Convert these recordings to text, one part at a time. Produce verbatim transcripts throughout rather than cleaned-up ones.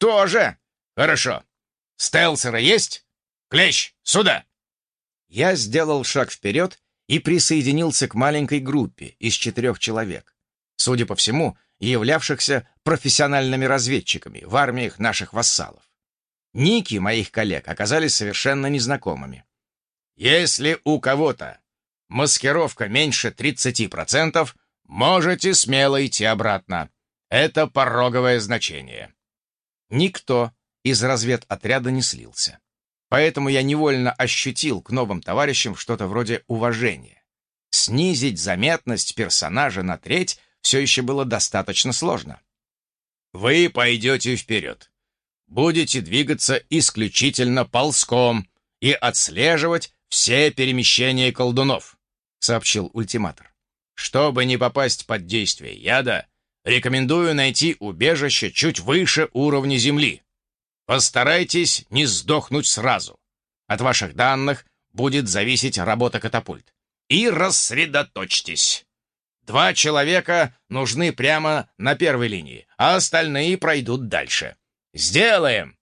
Тоже. Хорошо. Стелсеры есть? Клещ, сюда!» Я сделал шаг вперед и присоединился к маленькой группе из четырех человек, судя по всему, являвшихся профессиональными разведчиками в армиях наших вассалов. Ники моих коллег оказались совершенно незнакомыми. «Если у кого-то маскировка меньше тридцати процентов, можете смело идти обратно. Это пороговое значение». Никто из разведотряда не слился. Поэтому я невольно ощутил к новым товарищам что-то вроде уважения. Снизить заметность персонажа на треть все еще было достаточно сложно. «Вы пойдете вперед. Будете двигаться исключительно ползком и отслеживать все перемещения колдунов», — сообщил ультиматор. «Чтобы не попасть под действие яда, рекомендую найти убежище чуть выше уровня земли. Постарайтесь не сдохнуть сразу. От ваших данных будет зависеть работа катапульт. И рассредоточьтесь. Два человека нужны прямо на первой линии, а остальные пройдут дальше. Сделаем!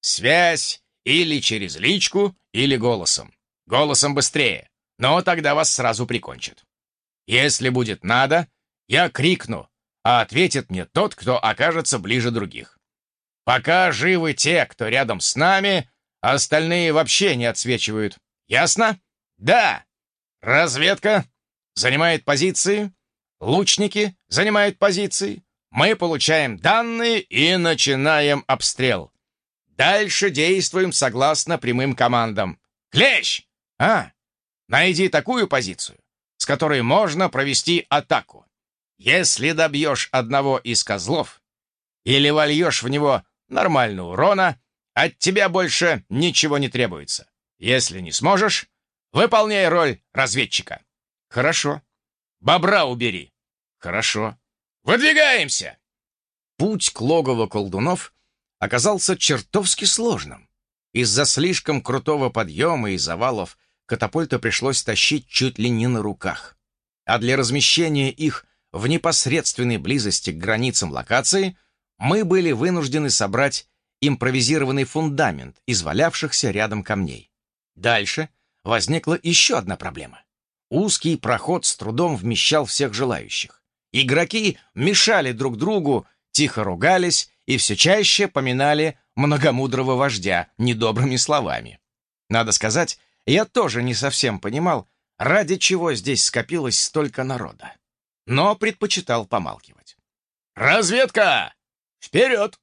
Связь или через личку, или голосом. Голосом быстрее, но тогда вас сразу прикончат. Если будет надо, я крикну, а ответит мне тот, кто окажется ближе других. Пока живы те, кто рядом с нами, остальные вообще не отсвечивают. Ясно? Да. Разведка занимает позиции, лучники занимают позиции. Мы получаем данные и начинаем обстрел. Дальше действуем согласно прямым командам. Клещ! А, найди такую позицию, с которой можно провести атаку. Если добьешь одного из козлов или вольешь в него нормально урона, от тебя больше ничего не требуется. Если не сможешь, выполняй роль разведчика. Хорошо. Бобра убери. Хорошо. Выдвигаемся! Путь к логову колдунов оказался чертовски сложным. Из-за слишком крутого подъема и завалов катапульты пришлось тащить чуть ли не на руках. А для размещения их в непосредственной близости к границам локации мы были вынуждены собрать импровизированный фундамент из валявшихся рядом камней. Дальше возникла еще одна проблема. Узкий проход с трудом вмещал всех желающих. Игроки мешали друг другу, тихо ругались и все чаще поминали многомудрого вождя недобрыми словами. Надо сказать, я тоже не совсем понимал, ради чего здесь скопилось столько народа, но предпочитал помалкивать. «Разведка! Вперед!»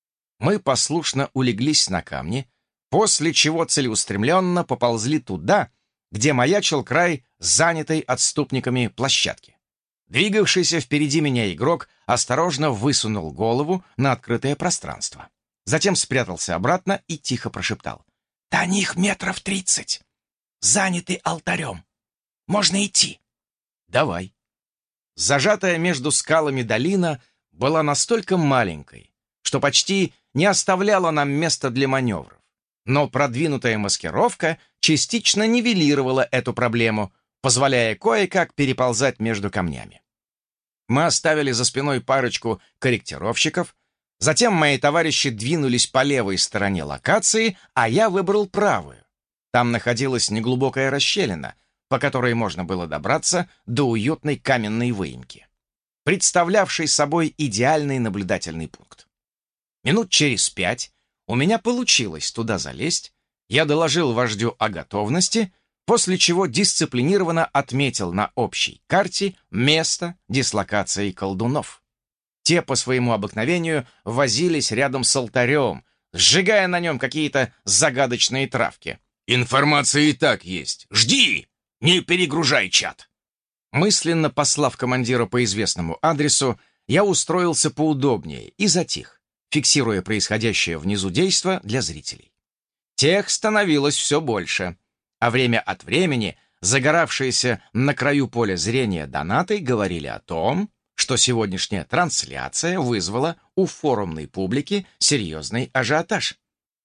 Мы послушно улеглись на камни, после чего целеустремленно поползли туда, где маячил край занятой отступниками площадки. Двигавшийся впереди меня игрок осторожно высунул голову на открытое пространство. Затем спрятался обратно и тихо прошептал. «До них метров тридцать. Заняты алтарем. Можно идти». «Давай». Зажатая между скалами долина была настолько маленькой, что почти не оставляла нам места для маневров. Но продвинутая маскировка частично нивелировала эту проблему, позволяя кое-как переползать между камнями. Мы оставили за спиной парочку корректировщиков, затем мои товарищи двинулись по левой стороне локации, а я выбрал правую. Там находилась неглубокая расщелина, по которой можно было добраться до уютной каменной выемки, представлявшей собой идеальный наблюдательный пункт. Минут через пять у меня получилось туда залезть, я доложил вождю о готовности, после чего дисциплинированно отметил на общей карте место дислокации колдунов. Те по своему обыкновению возились рядом с алтарем, сжигая на нем какие-то загадочные травки. «Информация и так есть. Жди! Не перегружай чат!» Мысленно послав командира по известному адресу, я устроился поудобнее и затих, фиксируя происходящее внизу действо для зрителей. Тех становилось все больше, а время от времени загоравшиеся на краю поля зрения донаты говорили о том, что сегодняшняя трансляция вызвала у форумной публики серьезный ажиотаж.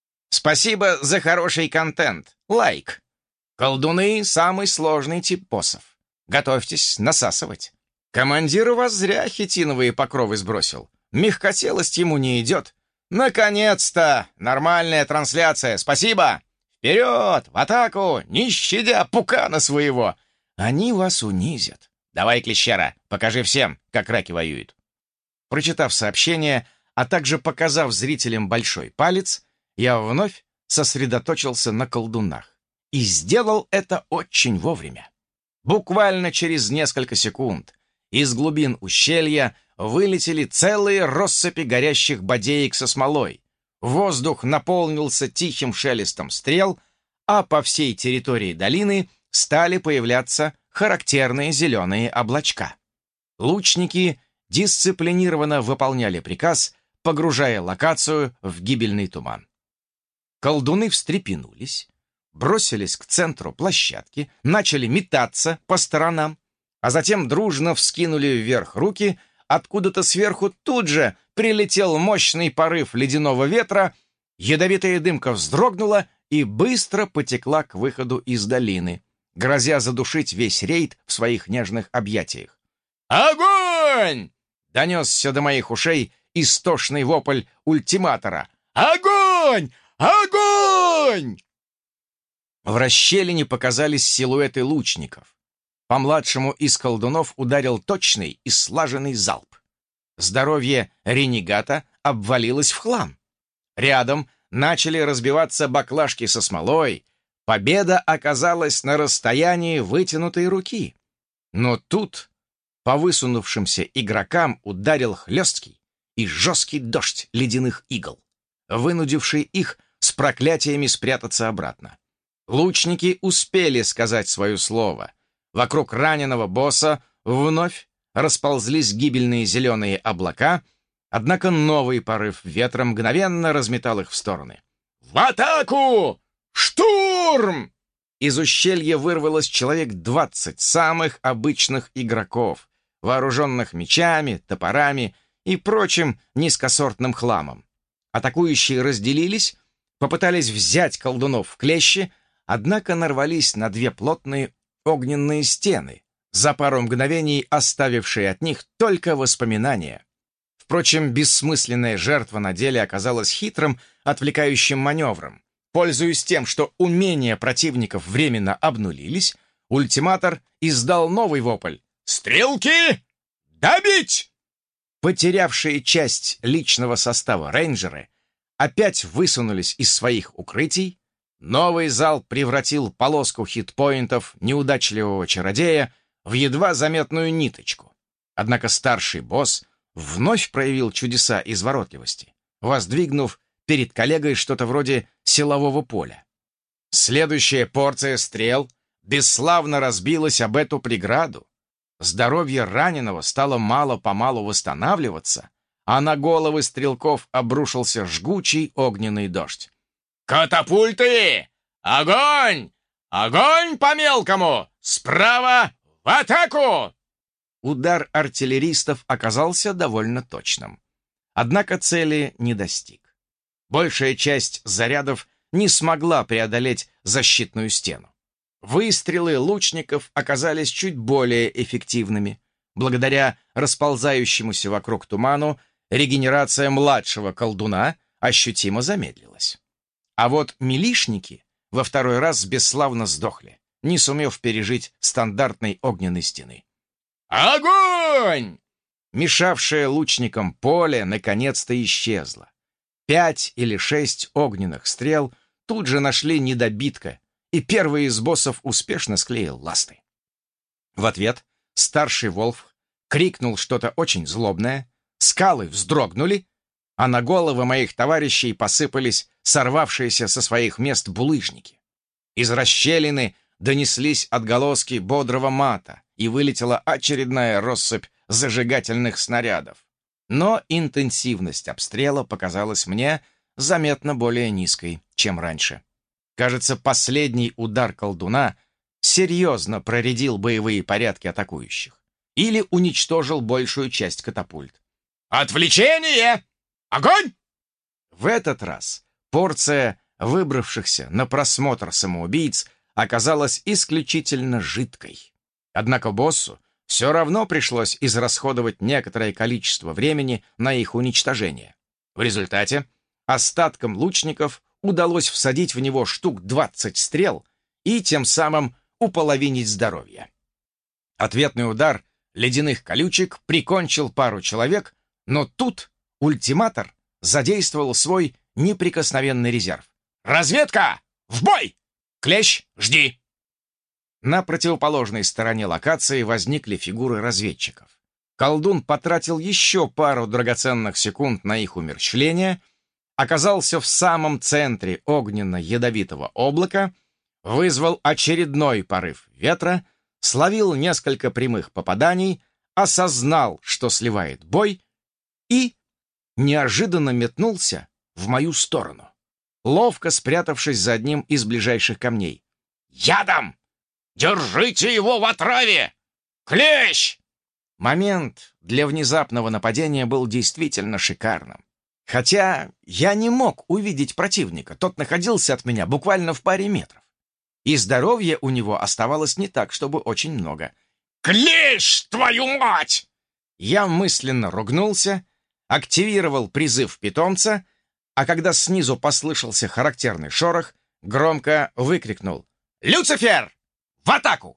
Спасибо за хороший контент. Лайк. Колдуны — самый сложный тип боссов. Готовьтесь насасывать. Командир у вас зря хитиновые покровы сбросил. Мягкотелость ему не идет. «Наконец-то! Нормальная трансляция! Спасибо! Вперед! В атаку! Не щадя пукана своего! Они вас унизят! Давай, клещера, покажи всем, как раки воюют!» Прочитав сообщение, а также показав зрителям большой палец, я вновь сосредоточился на колдунах. И сделал это очень вовремя. Буквально через несколько секунд из глубин ущелья вылетели целые россыпи горящих бодеек со смолой. Воздух наполнился тихим шелестом стрел, а по всей территории долины стали появляться характерные зеленые облачка. Лучники дисциплинированно выполняли приказ, погружая локацию в гибельный туман. Колдуны встрепенулись, бросились к центру площадки, начали метаться по сторонам, а затем дружно вскинули вверх руки. Откуда-то сверху тут же прилетел мощный порыв ледяного ветра, ядовитая дымка вздрогнула и быстро потекла к выходу из долины, грозя задушить весь рейд в своих нежных объятиях. «Огонь!» — донесся до моих ушей истошный вопль ультиматора. «Огонь! Огонь!» В расщелине показались силуэты лучников. По младшему из колдунов ударил точный и слаженный залп. Здоровье ренегата обвалилось в хлам. Рядом начали разбиваться баклажки со смолой. Победа оказалась на расстоянии вытянутой руки. Но тут по высунувшимся игрокам ударил хлесткий и жесткий дождь ледяных игл, вынудивший их с проклятиями спрятаться обратно. Лучники успели сказать свое слово. Вокруг раненого босса вновь расползлись гибельные зеленые облака, однако новый порыв ветра мгновенно разметал их в стороны. «В атаку! Штурм!» Из ущелья вырвалось человек двадцать самых обычных игроков, вооруженных мечами, топорами и прочим низкосортным хламом. Атакующие разделились, попытались взять колдунов в клещи, однако нарвались на две плотные огненные стены, за пару мгновений оставившие от них только воспоминания. Впрочем, бессмысленная жертва на деле оказалась хитрым, отвлекающим маневром. Пользуясь тем, что умения противников временно обнулились, ультиматор издал новый вопль. «Стрелки! Добить!» Потерявшие часть личного состава рейнджеры опять высунулись из своих укрытий. Новый залп превратил полоску хитпоинтов неудачливого чародея в едва заметную ниточку. Однако старший босс вновь проявил чудеса изворотливости, воздвигнув перед коллегой что-то вроде силового поля. Следующая порция стрел бесславно разбилась об эту преграду. Здоровье раненого стало мало-помалу восстанавливаться, а на головы стрелков обрушился жгучий огненный дождь. «Катапульты! Огонь! Огонь по-мелкому! Справа в атаку!» Удар артиллеристов оказался довольно точным. Однако цели не достиг. Большая часть зарядов не смогла преодолеть защитную стену. Выстрелы лучников оказались чуть более эффективными. Благодаря расползающемуся вокруг туману регенерация младшего колдуна ощутимо замедлилась. А вот милишники во второй раз бесславно сдохли, не сумев пережить стандартной огненной стены. «Огонь!» Мешавшее лучникам поле наконец-то исчезло. Пять или шесть огненных стрел тут же нашли недобитка, и первый из боссов успешно склеил ласты. В ответ старший Волф крикнул что-то очень злобное, скалы вздрогнули, а на головы моих товарищей посыпались сорвавшиеся со своих мест булыжники. Из расщелины донеслись отголоски бодрого мата, и вылетела очередная россыпь зажигательных снарядов. Но интенсивность обстрела показалась мне заметно более низкой, чем раньше. Кажется, последний удар колдуна серьезно проредил боевые порядки атакующих или уничтожил большую часть катапульт. «Отвлечение! Огонь!» В этот раз порция выбравшихся на просмотр самоубийц оказалась исключительно жидкой. Однако боссу все равно пришлось израсходовать некоторое количество времени на их уничтожение. В результате Остаткам лучников удалось всадить в него штук двадцать стрел и тем самым уполовинить здоровье. Ответный удар ледяных колючек прикончил пару человек, но тут ультиматор задействовал свой неприкосновенный резерв. «Разведка! В бой! Клещ, жди!» На противоположной стороне локации возникли фигуры разведчиков. Колдун потратил еще пару драгоценных секунд на их умерщвление, оказался в самом центре огненно-ядовитого облака, вызвал очередной порыв ветра, словил несколько прямых попаданий, осознал, что сливает бой, и неожиданно метнулся в мою сторону, ловко спрятавшись за одним из ближайших камней. «Ядом! Держите его в отраве! Клещ!» Момент для внезапного нападения был действительно шикарным. Хотя я не мог увидеть противника, тот находился от меня буквально в паре метров. И здоровья у него оставалось не так, чтобы очень много. «Клещ, твою мать!» Я мысленно ругнулся, активировал призыв питомца, а когда снизу послышался характерный шорох, громко выкрикнул: «Люцифер! В атаку!»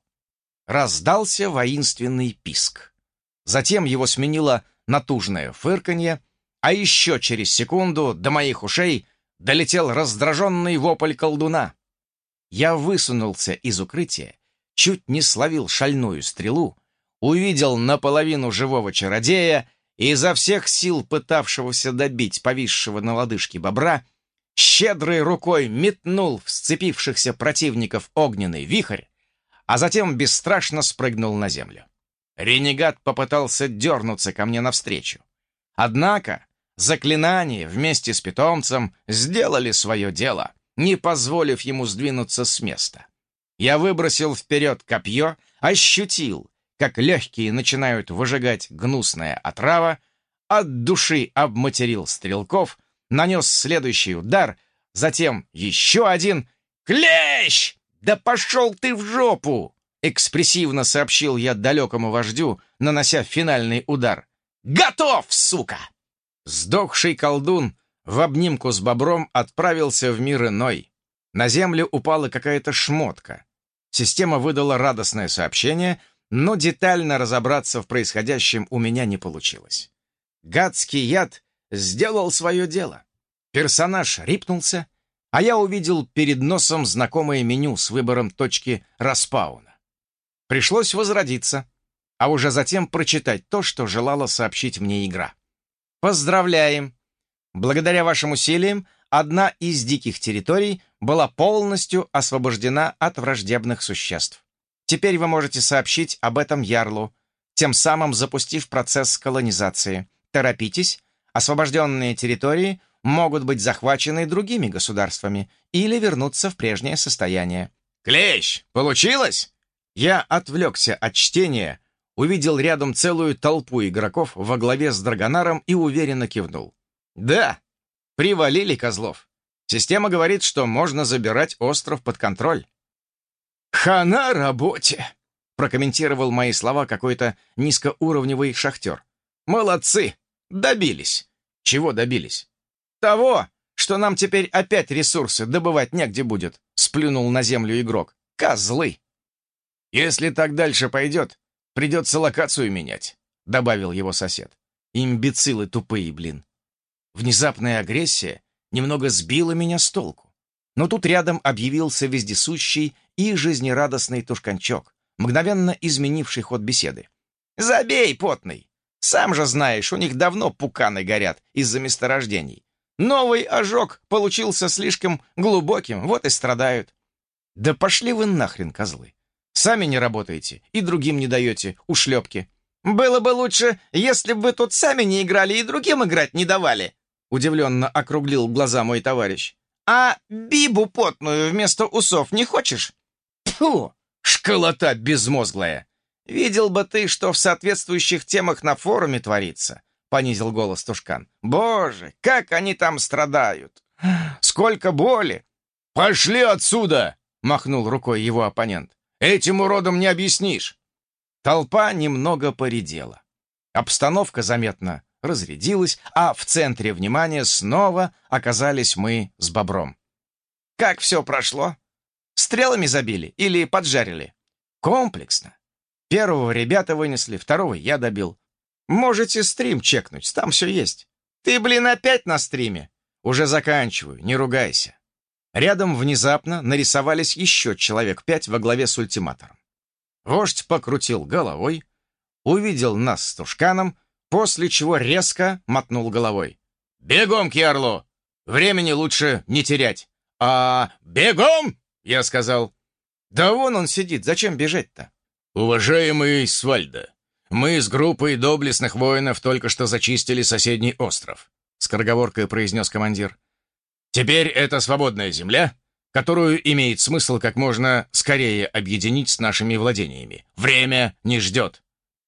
Раздался воинственный писк. Затем его сменило натужное фырканье, а еще через секунду до моих ушей долетел раздраженный вопль колдуна. Я высунулся из укрытия, чуть не словил шальную стрелу, увидел наполовину живого чародея и изо всех сил пытавшегося добить повисшего на лодыжке бобра, щедрой рукой метнул в сцепившихся противников огненный вихрь, а затем бесстрашно спрыгнул на землю. Ренегат попытался дернуться ко мне навстречу. Однако заклинания вместе с питомцем сделали свое дело, не позволив ему сдвинуться с места. Я выбросил вперед копье, ощутил, как легкие начинают выжигать гнусная отрава, от души обматерил стрелков, нанес следующий удар, затем еще один. «Клещ! Да пошел ты в жопу!» экспрессивно сообщил я далекому вождю, нанося финальный удар. «Готов, сука!» Сдохший колдун в обнимку с бобром отправился в мир иной. На землю упала какая-то шмотка. Система выдала радостное сообщение, но детально разобраться в происходящем у меня не получилось. Гадский яд сделал свое дело. Персонаж рипнулся, а я увидел перед носом знакомое меню с выбором точки распауна. Пришлось возродиться, а уже затем прочитать то, что желала сообщить мне игра. Поздравляем! Благодаря вашим усилиям одна из диких территорий была полностью освобождена от враждебных существ. Теперь вы можете сообщить об этом Ярлу, тем самым запустив процесс колонизации. Торопитесь, освобожденные территории могут быть захвачены другими государствами или вернуться в прежнее состояние. «Клещ, получилось?» Я отвлекся от чтения, увидел рядом целую толпу игроков во главе с Драгонаром и уверенно кивнул. «Да, привалили козлов. Система говорит, что можно забирать остров под контроль». «Хана работе!» — прокомментировал мои слова какой-то низкоуровневый шахтер. «Молодцы! Добились!» «Чего добились?» «Того, что нам теперь опять ресурсы добывать негде будет», — сплюнул на землю игрок. «Козлы!» «Если так дальше пойдет, придется локацию менять», — добавил его сосед. «Имбецилы тупые, блин». Внезапная агрессия немного сбила меня с толку. Но тут рядом объявился вездесущий и жизнерадостный тушканчок, мгновенно изменивший ход беседы. «Забей, потный! Сам же знаешь, у них давно пуканы горят из-за месторождений. Новый ожог получился слишком глубоким, вот и страдают». «Да пошли вы нахрен, козлы! Сами не работаете и другим не даете ушлепки». «Было бы лучше, если бы вы тут сами не играли и другим играть не давали», удивленно округлил глаза мой товарищ. «А бибу потную вместо усов не хочешь?» «Тьфу, школота безмозглая! Видел бы ты, что в соответствующих темах на форуме творится», понизил голос Тушкан. «Боже, как они там страдают! Сколько боли!» «Пошли отсюда!» махнул рукой его оппонент. «Этим уродам не объяснишь!» Толпа немного поредела. Обстановка заметно разрядилась, а в центре внимания снова оказались мы с Бобром. «Как все прошло? Стрелами забили или поджарили?» «Комплексно. Первого ребята вынесли, второго я добил. Можете стрим чекнуть, там все есть». «Ты, блин, опять на стриме?» «Уже заканчиваю, не ругайся». Рядом внезапно нарисовались еще человек пять во главе с ультиматором. Вождь покрутил головой, увидел нас с Тушканом, после чего резко мотнул головой. «Бегом к ярлу! Времени лучше не терять!» «А бегом!» — я сказал. «Да вон он сидит, зачем бежать-то?» «Уважаемый Свальдо, мы с группой доблестных воинов только что зачистили соседний остров», — скороговоркой произнес командир. «Теперь это свободная земля, которую имеет смысл как можно скорее объединить с нашими владениями. Время не ждет».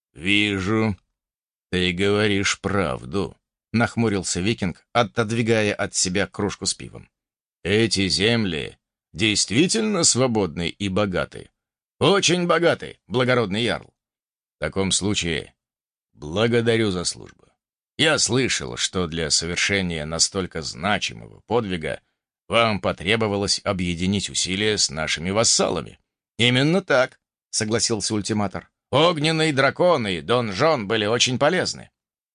«Вижу, ты говоришь правду», — нахмурился викинг, отодвигая от себя кружку с пивом. «Эти земли действительно свободны и богаты». «Очень богаты, благородный ярл». «В таком случае благодарю за службу. Я слышал, что для совершения настолько значимого подвига вам потребовалось объединить усилия с нашими вассалами». «Именно так», — согласился ультиматор. «Огненные драконы и Дон Жон были очень полезны».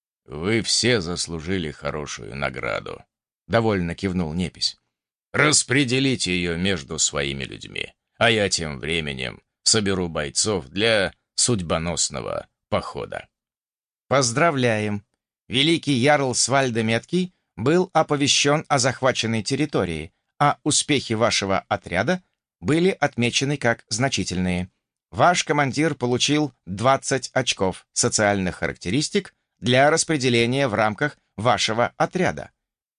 «Вы все заслужили хорошую награду», — довольно кивнул Непись. «Распределите ее между своими людьми, а я тем временем соберу бойцов для судьбоносного похода». «Поздравляем! Великий ярл Свальдо Меткий был оповещен о захваченной территории, а успехи вашего отряда были отмечены как значительные. Ваш командир получил двадцать очков социальных характеристик для распределения в рамках вашего отряда».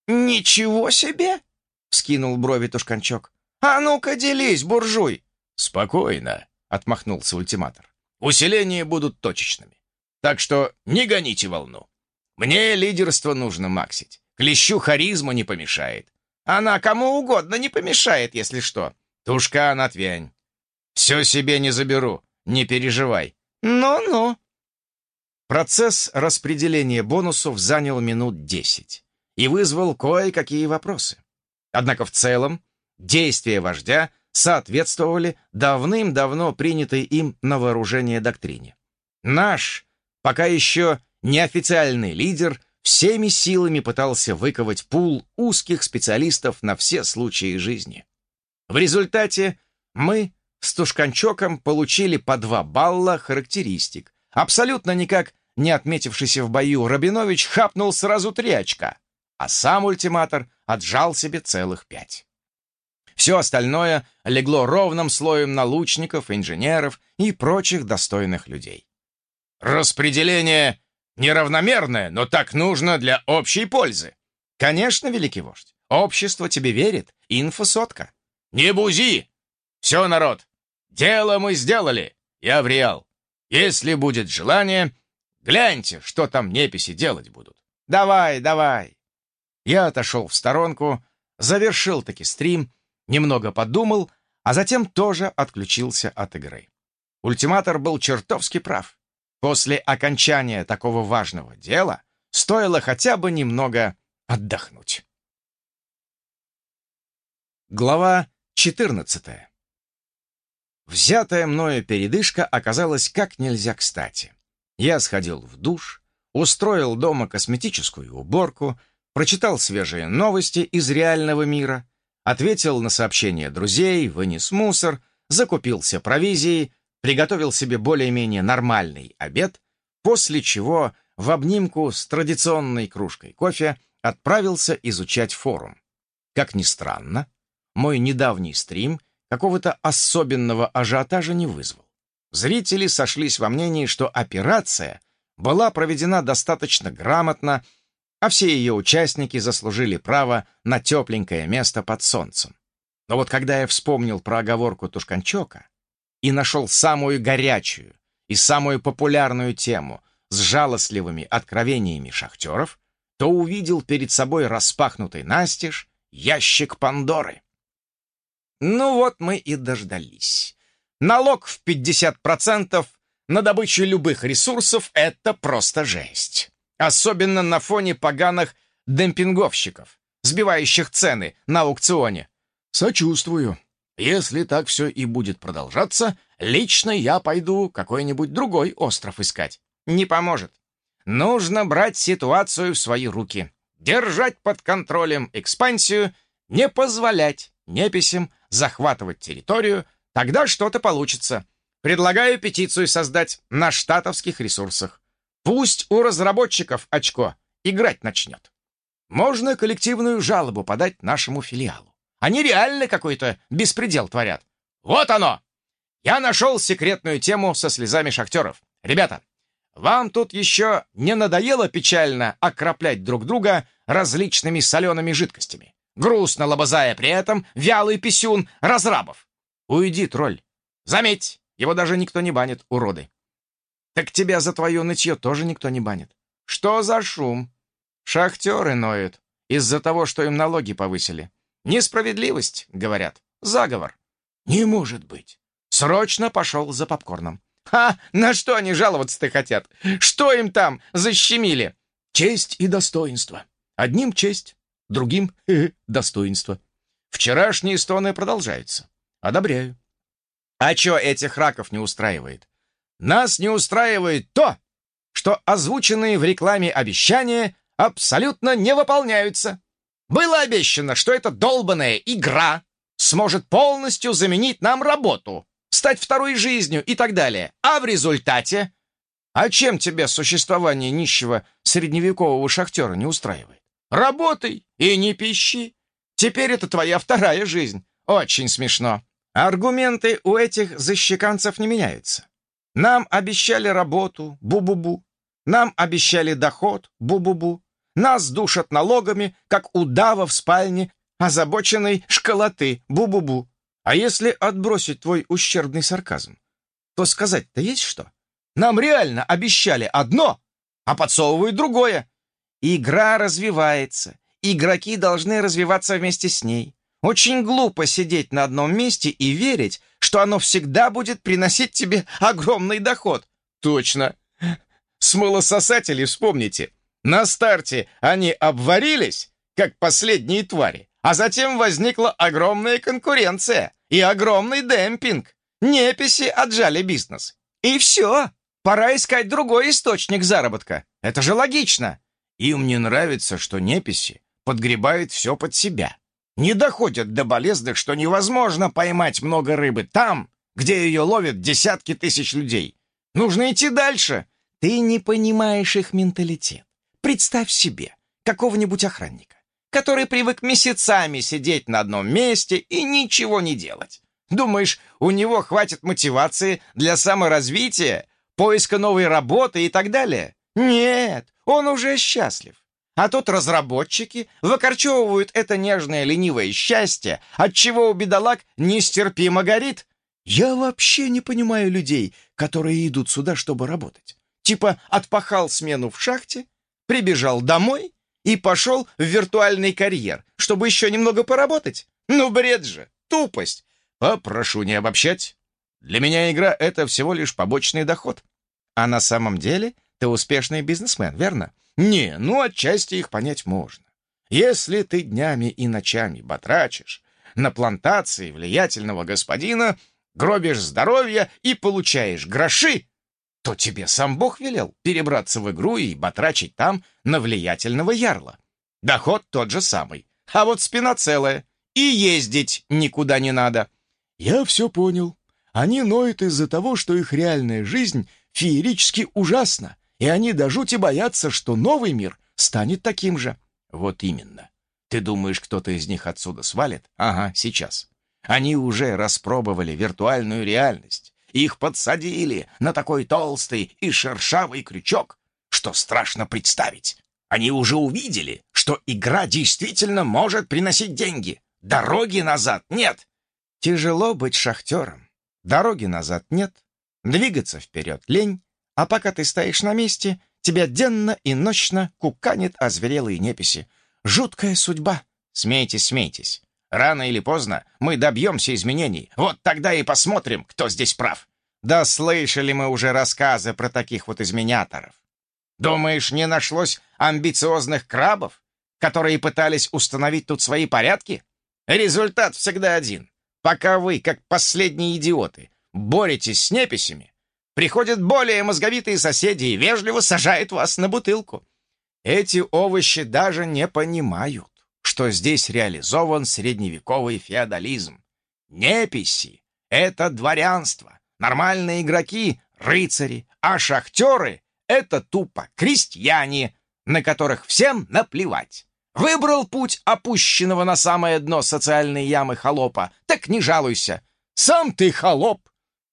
«Ничего себе!» — вскинул брови Тушканчок. «А ну-ка делись, буржуй!» «Спокойно», — отмахнулся ультиматор. «Усиления будут точечными, так что не гоните волну. Мне лидерство нужно максить. Клещу харизма не помешает. Она кому угодно не помешает, если что. Тушкан, отвянь. Все себе не заберу, не переживай». «Ну-ну». Процесс распределения бонусов занял минут десять и вызвал кое-какие вопросы. Однако в целом действия вождя соответствовали давным-давно принятой им на вооружение доктрине. Наш, пока еще неофициальный лидер, всеми силами пытался выковать пул узких специалистов на все случаи жизни. В результате мы с Тушканчоком получили по два балла характеристик. Абсолютно никак не отметившийся в бою Рабинович хапнул сразу три очка, а сам ультиматор отжал себе целых пять. Все остальное легло ровным слоем на лучников, инженеров и прочих достойных людей. «Распределение неравномерное, но так нужно для общей пользы». «Конечно, великий вождь, общество тебе верит, инфосотка». «Не бузи! Все, народ, дело мы сделали, я вреал. Если будет желание, гляньте, что там неписи делать будут». «Давай, давай». Я отошел в сторонку, завершил таки стрим, немного подумал, а затем тоже отключился от игры. Ультиматор был чертовски прав. После окончания такого важного дела стоило хотя бы немного отдохнуть. Глава четырнадцатая. Взятая мною передышка оказалась как нельзя кстати. Я сходил в душ, устроил дома косметическую уборку, прочитал свежие новости из реального мира, ответил на сообщения друзей, вынес мусор, закупился провизией, приготовил себе более-менее нормальный обед, после чего в обнимку с традиционной кружкой кофе отправился изучать форум. Как ни странно, мой недавний стрим какого-то особенного ажиотажа не вызвал. Зрители сошлись во мнении, что операция была проведена достаточно грамотно, а все ее участники заслужили право на тепленькое место под солнцем. Но вот когда я вспомнил про оговорку Тушканчока и нашел самую горячую и самую популярную тему с жалостливыми откровениями шахтеров, то увидел перед собой распахнутый настежь ящик Пандоры. Ну вот мы и дождались. Налог в пятьдесят процентов на добычу любых ресурсов — это просто жесть. Особенно на фоне поганых демпинговщиков, сбивающих цены на аукционе. Сочувствую. Если так все и будет продолжаться, лично я пойду какой-нибудь другой остров искать. Не поможет. Нужно брать ситуацию в свои руки. Держать под контролем экспансию, не позволять неписям захватывать территорию, тогда что-то получится. Предлагаю петицию создать на штатовских ресурсах. Пусть у разработчиков очко играть начнет. Можно коллективную жалобу подать нашему филиалу. Они реально какой-то беспредел творят. Вот оно! Я нашел секретную тему со слезами шахтеров. Ребята, вам тут еще не надоело печально окроплять друг друга различными солеными жидкостями, грустно лобызая при этом вялый писюн разрабов? Уйди, тролль. Заметь, его даже никто не банит, уроды. Так тебя за твое нытье тоже никто не банит. Что за шум? Шахтеры ноют из-за того, что им налоги повысили. Несправедливость, говорят. Заговор. Не может быть. Срочно пошел за попкорном. Ха! На что они жаловаться-то хотят? Что им там защемили? Честь и достоинство. Одним честь, другим достоинство. Вчерашние стоны продолжаются. Одобряю. А чё этих раков не устраивает? Нас не устраивает то, что озвученные в рекламе обещания абсолютно не выполняются. Было обещано, что эта долбаная игра сможет полностью заменить нам работу, стать второй жизнью и так далее. А в результате... А чем тебя существование нищего средневекового шахтера не устраивает? Работай и не пищи. Теперь это твоя вторая жизнь. Очень смешно. Аргументы у этих защеканцев не меняются. Нам обещали работу, бу-бу-бу. Нам обещали доход, бу-бу-бу. Нас душат налогами, как удава в спальне озабоченной школоты, бу-бу-бу. А если отбросить твой ущербный сарказм, то сказать-то есть что? Нам реально обещали одно, а подсовывают другое. Игра развивается. Игроки должны развиваться вместе с ней. Очень глупо сидеть на одном месте и верить, что оно всегда будет приносить тебе огромный доход. Точно. Смолососатели, вспомните. На старте они обварились, как последние твари, а затем возникла огромная конкуренция и огромный демпинг. Неписи отжали бизнес. И все. Пора искать другой источник заработка. Это же логично. Им не нравится, что неписи подгребают все под себя. Не доходят до болезных, что невозможно поймать много рыбы там, где ее ловят десятки тысяч людей. Нужно идти дальше. Ты не понимаешь их менталитет. Представь себе какого-нибудь охранника, который привык месяцами сидеть на одном месте и ничего не делать. Думаешь, у него хватит мотивации для саморазвития, поиска новой работы и так далее? Нет, он уже счастлив. А тут разработчики выкорчевывают это нежное ленивое счастье, отчего у бедолаг нестерпимо горит. Я вообще не понимаю людей, которые идут сюда, чтобы работать. Типа отпахал смену в шахте, прибежал домой и пошел в виртуальный карьер, чтобы еще немного поработать. Ну, бред же, тупость. Попрошу не обобщать. Для меня игра — это всего лишь побочный доход. А на самом деле ты успешный бизнесмен, верно? Не, ну отчасти их понять можно. Если ты днями и ночами батрачишь на плантации влиятельного господина, гробишь здоровье и получаешь гроши, то тебе сам Бог велел перебраться в игру и батрачить там на влиятельного ярла. Доход тот же самый, а вот спина целая, и ездить никуда не надо. Я все понял. Они ноют из-за того, что их реальная жизнь феерически ужасна, и они до жути боятся, что новый мир станет таким же. Вот именно. Ты думаешь, кто-то из них отсюда свалит? Ага, сейчас. Они уже распробовали виртуальную реальность. Их подсадили на такой толстый и шершавый крючок, что страшно представить. Они уже увидели, что игра действительно может приносить деньги. Дороги назад нет. Тяжело быть шахтером. Дороги назад нет. Двигаться вперед лень. А пока ты стоишь на месте, тебя денно и нощно куканит озверелые неписи. Жуткая судьба. Смейтесь, смейтесь. Рано или поздно мы добьемся изменений. Вот тогда и посмотрим, кто здесь прав. Да слышали мы уже рассказы про таких вот изменяторов. Думаешь, не нашлось амбициозных крабов, которые пытались установить тут свои порядки? Результат всегда один. Пока вы, как последние идиоты, боретесь с неписями, приходят более мозговитые соседи и вежливо сажают вас на бутылку. Эти овощи даже не понимают, что здесь реализован средневековый феодализм. Неписи — это дворянство, нормальные игроки — рыцари, а шахтеры — это тупо крестьяне, на которых всем наплевать. Выбрал путь опущенного на самое дно социальной ямы холопа, так не жалуйся. Сам ты холоп.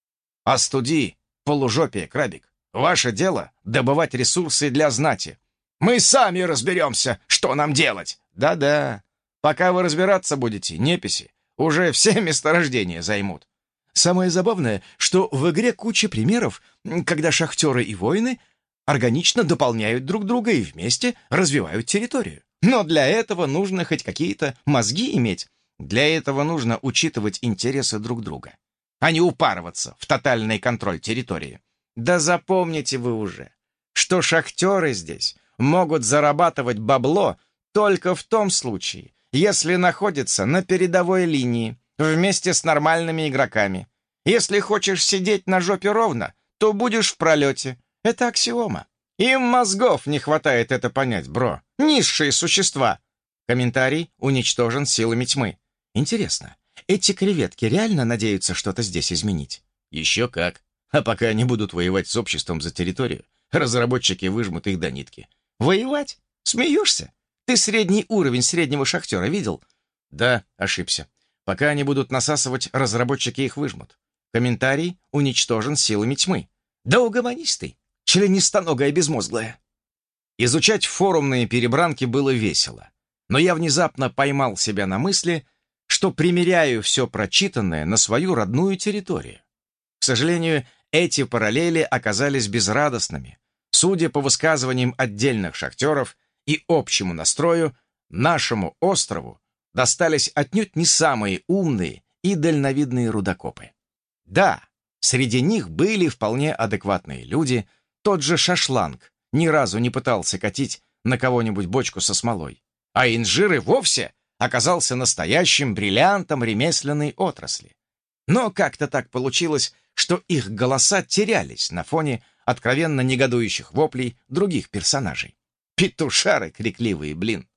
Остуди, полужопие, крабик. Ваше дело — добывать ресурсы для знати. Мы сами разберемся, что нам делать. Да-да, пока вы разбираться будете, неписи уже все месторождения займут. Самое забавное, что в игре куча примеров, когда шахтеры и воины органично дополняют друг друга и вместе развивают территорию. Но для этого нужно хоть какие-то мозги иметь. Для этого нужно учитывать интересы друг друга, а не упарываться в тотальный контроль территории. Да запомните вы уже, что шахтеры здесь могут зарабатывать бабло только в том случае, если находятся на передовой линии вместе с нормальными игроками. Если хочешь сидеть на жопе ровно, то будешь в пролете. Это аксиома. Им мозгов не хватает это понять, бро. Низшие существа. Комментарий уничтожен силами тьмы. Интересно, эти креветки реально надеются что-то здесь изменить? Еще как. А пока они будут воевать с обществом за территорию, разработчики выжмут их до нитки. Воевать? Смеешься? Ты средний уровень среднего шахтера видел? Да, ошибся. Пока они будут насасывать, разработчики их выжмут. Комментарий уничтожен силами тьмы. Да угомонись ты, членистоногая безмозглая. Изучать форумные перебранки было весело, но я внезапно поймал себя на мысли, что примеряю все прочитанное на свою родную территорию. К сожалению, эти параллели оказались безрадостными. Судя по высказываниям отдельных шахтеров и общему настрою, нашему острову достались отнюдь не самые умные и дальновидные рудокопы. Да, среди них были вполне адекватные люди, тот же Шашланг ни разу не пытался катить на кого-нибудь бочку со смолой, а инжир и вовсе оказался настоящим бриллиантом ремесленной отрасли. Но как-то так получилось, что их голоса терялись на фоне откровенно негодующих воплей других персонажей. Петушары крикливые, блин.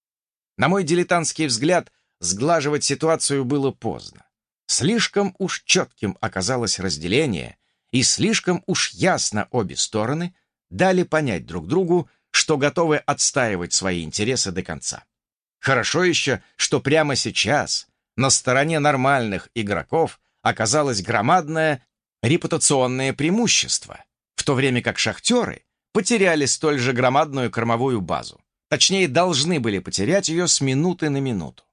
На мой дилетантский взгляд, сглаживать ситуацию было поздно. Слишком уж четким оказалось разделение, и слишком уж ясно обе стороны дали понять друг другу, что готовы отстаивать свои интересы до конца. Хорошо еще, что прямо сейчас на стороне нормальных игроков оказалось громадное репутационное преимущество, в то время как шахтеры потеряли столь же громадную кормовую базу. Точнее, должны были потерять ее с минуты на минуту.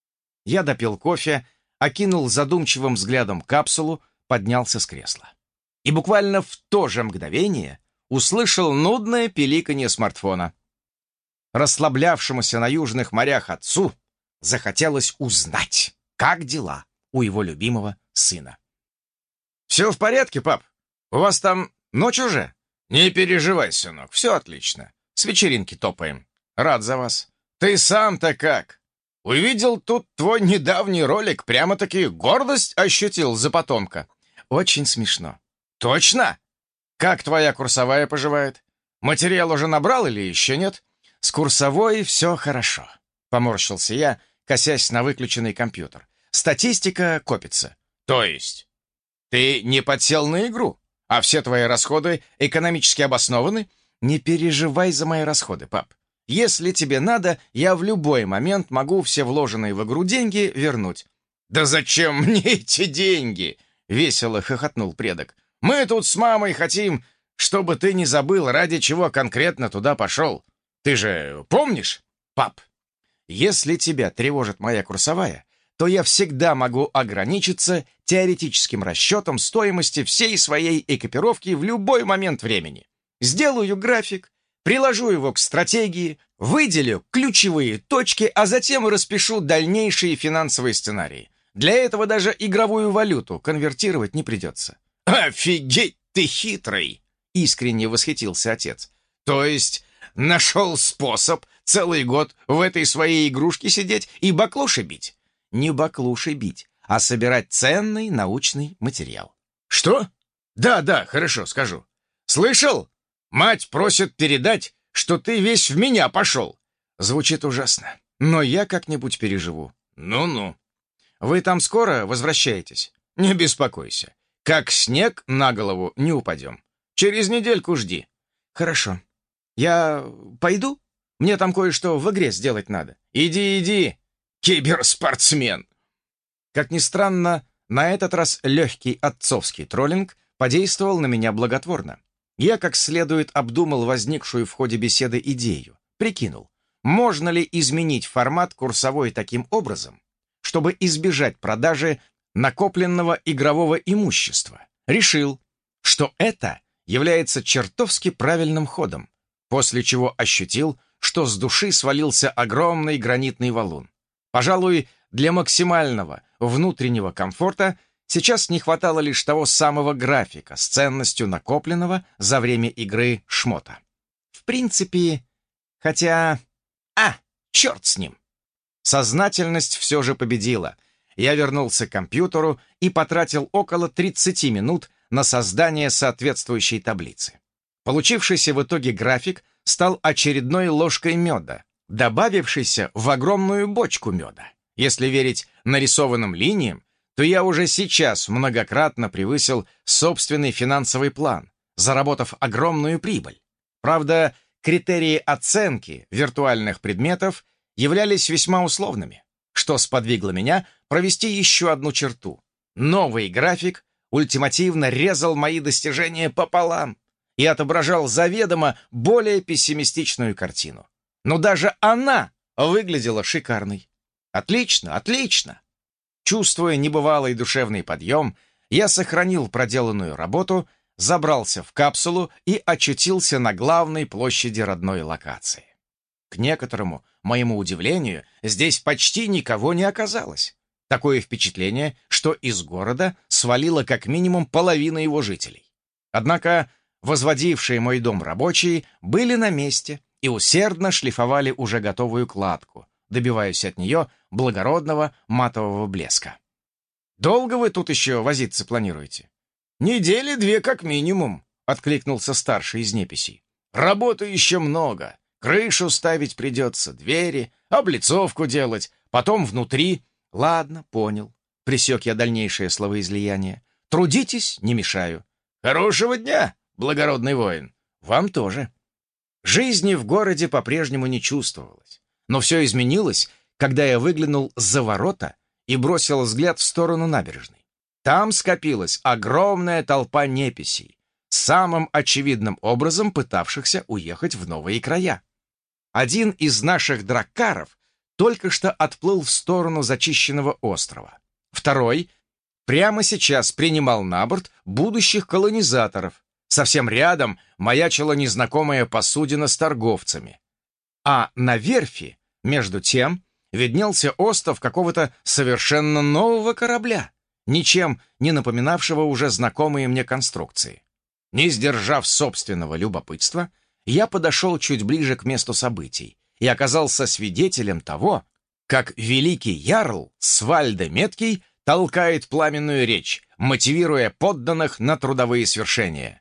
Я допил кофе, окинул задумчивым взглядом капсулу, поднялся с кресла. И буквально в то же мгновение услышал нудное пиликанье смартфона. Расслаблявшемуся на южных морях отцу захотелось узнать, как дела у его любимого сына. «Все в порядке, пап? У вас там ночь уже?» «Не переживай, сынок, все отлично. С вечеринки топаем. Рад за вас. Ты сам-то как? Увидел тут твой недавний ролик, прямо-таки гордость ощутил за потомка. Очень смешно. Точно? Как твоя курсовая поживает? Материал уже набрал или еще нет?» «С курсовой все хорошо», — поморщился я, косясь на выключенный компьютер. «Статистика копится». «То есть ты не подсел на игру, а все твои расходы экономически обоснованы?» «Не переживай за мои расходы, пап. Если тебе надо, я в любой момент могу все вложенные в игру деньги вернуть». «Да зачем мне эти деньги?» — весело хохотнул предок. «Мы тут с мамой хотим, чтобы ты не забыл, ради чего конкретно туда пошел. Ты же помнишь, пап? Если тебя тревожит моя курсовая, то я всегда могу ограничиться теоретическим расчетом стоимости всей своей экипировки в любой момент времени. Сделаю график, приложу его к стратегии, выделю ключевые точки, а затем распишу дальнейшие финансовые сценарии. Для этого даже игровую валюту конвертировать не придется». «Офигеть ты хитрый!» — искренне восхитился отец. То есть нашел способ целый год в этой своей игрушке сидеть и баклуши бить? Не баклуши бить, а собирать ценный научный материал. Что? Да, да, хорошо, скажу. Слышал? Мать просит передать, что ты весь в меня пошел. Звучит ужасно, но я как-нибудь переживу. Ну-ну. Вы там скоро возвращаетесь? Не беспокойся. Как снег на голову не упадем. Через недельку жди. Хорошо. Я пойду? Мне там кое-что в игре сделать надо. Иди, иди, киберспортсмен. Как ни странно, на этот раз легкий отцовский троллинг подействовал на меня благотворно. Я как следует обдумал возникшую в ходе беседы идею, прикинул, можно ли изменить формат курсовой таким образом, чтобы избежать продажи накопленного игрового имущества. Решил, что это является чертовски правильным ходом, после чего ощутил, что с души свалился огромный гранитный валун. Пожалуй, для максимального внутреннего комфорта сейчас не хватало лишь того самого графика с ценностью накопленного за время игры шмота. В принципе, хотя... А, черт с ним! Сознательность все же победила. Я вернулся к компьютеру и потратил около тридцати минут на создание соответствующей таблицы. Получившийся в итоге график стал очередной ложкой меда, добавившейся в огромную бочку меда. Если верить нарисованным линиям, то я уже сейчас многократно превысил собственный финансовый план, заработав огромную прибыль. Правда, критерии оценки виртуальных предметов являлись весьма условными, что сподвигло меня провести еще одну черту. Новый график ультимативно резал мои достижения пополам и отображал заведомо более пессимистичную картину. Но даже она выглядела шикарной. Отлично, отлично! Чувствуя небывалый душевный подъем, я сохранил проделанную работу, забрался в капсулу и очутился на главной площади родной локации. К некоторому моему удивлению, здесь почти никого не оказалось. Такое впечатление, что из города свалила как минимум половина его жителей. Однако возводившие мой дом рабочие были на месте и усердно шлифовали уже готовую кладку, добиваясь от нее благородного матового блеска. «Долго вы тут еще возиться планируете?» «Недели две как минимум», — откликнулся старший из неписей. «Работы еще много. Крышу ставить придется, двери, облицовку делать, потом внутри». «Ладно, понял», — пресек я дальнейшее словоизлияние. «Трудитесь, не мешаю». «Хорошего дня, благородный воин». «Вам тоже». Жизни в городе по-прежнему не чувствовалось. Но все изменилось, когда я выглянул за ворота и бросил взгляд в сторону набережной. Там скопилась огромная толпа неписей, самым очевидным образом пытавшихся уехать в новые края. Один из наших драккаров только что отплыл в сторону зачищенного острова. Второй прямо сейчас принимал на борт будущих колонизаторов. Совсем рядом маячила незнакомая посудина с торговцами. А на верфи, между тем, виднелся остов какого-то совершенно нового корабля, ничем не напоминавшего уже знакомые мне конструкции. Не сдержав собственного любопытства, я подошел чуть ближе к месту событий и оказался свидетелем того, как великий ярл Свальде Меткий толкает пламенную речь, мотивируя подданных на трудовые свершения.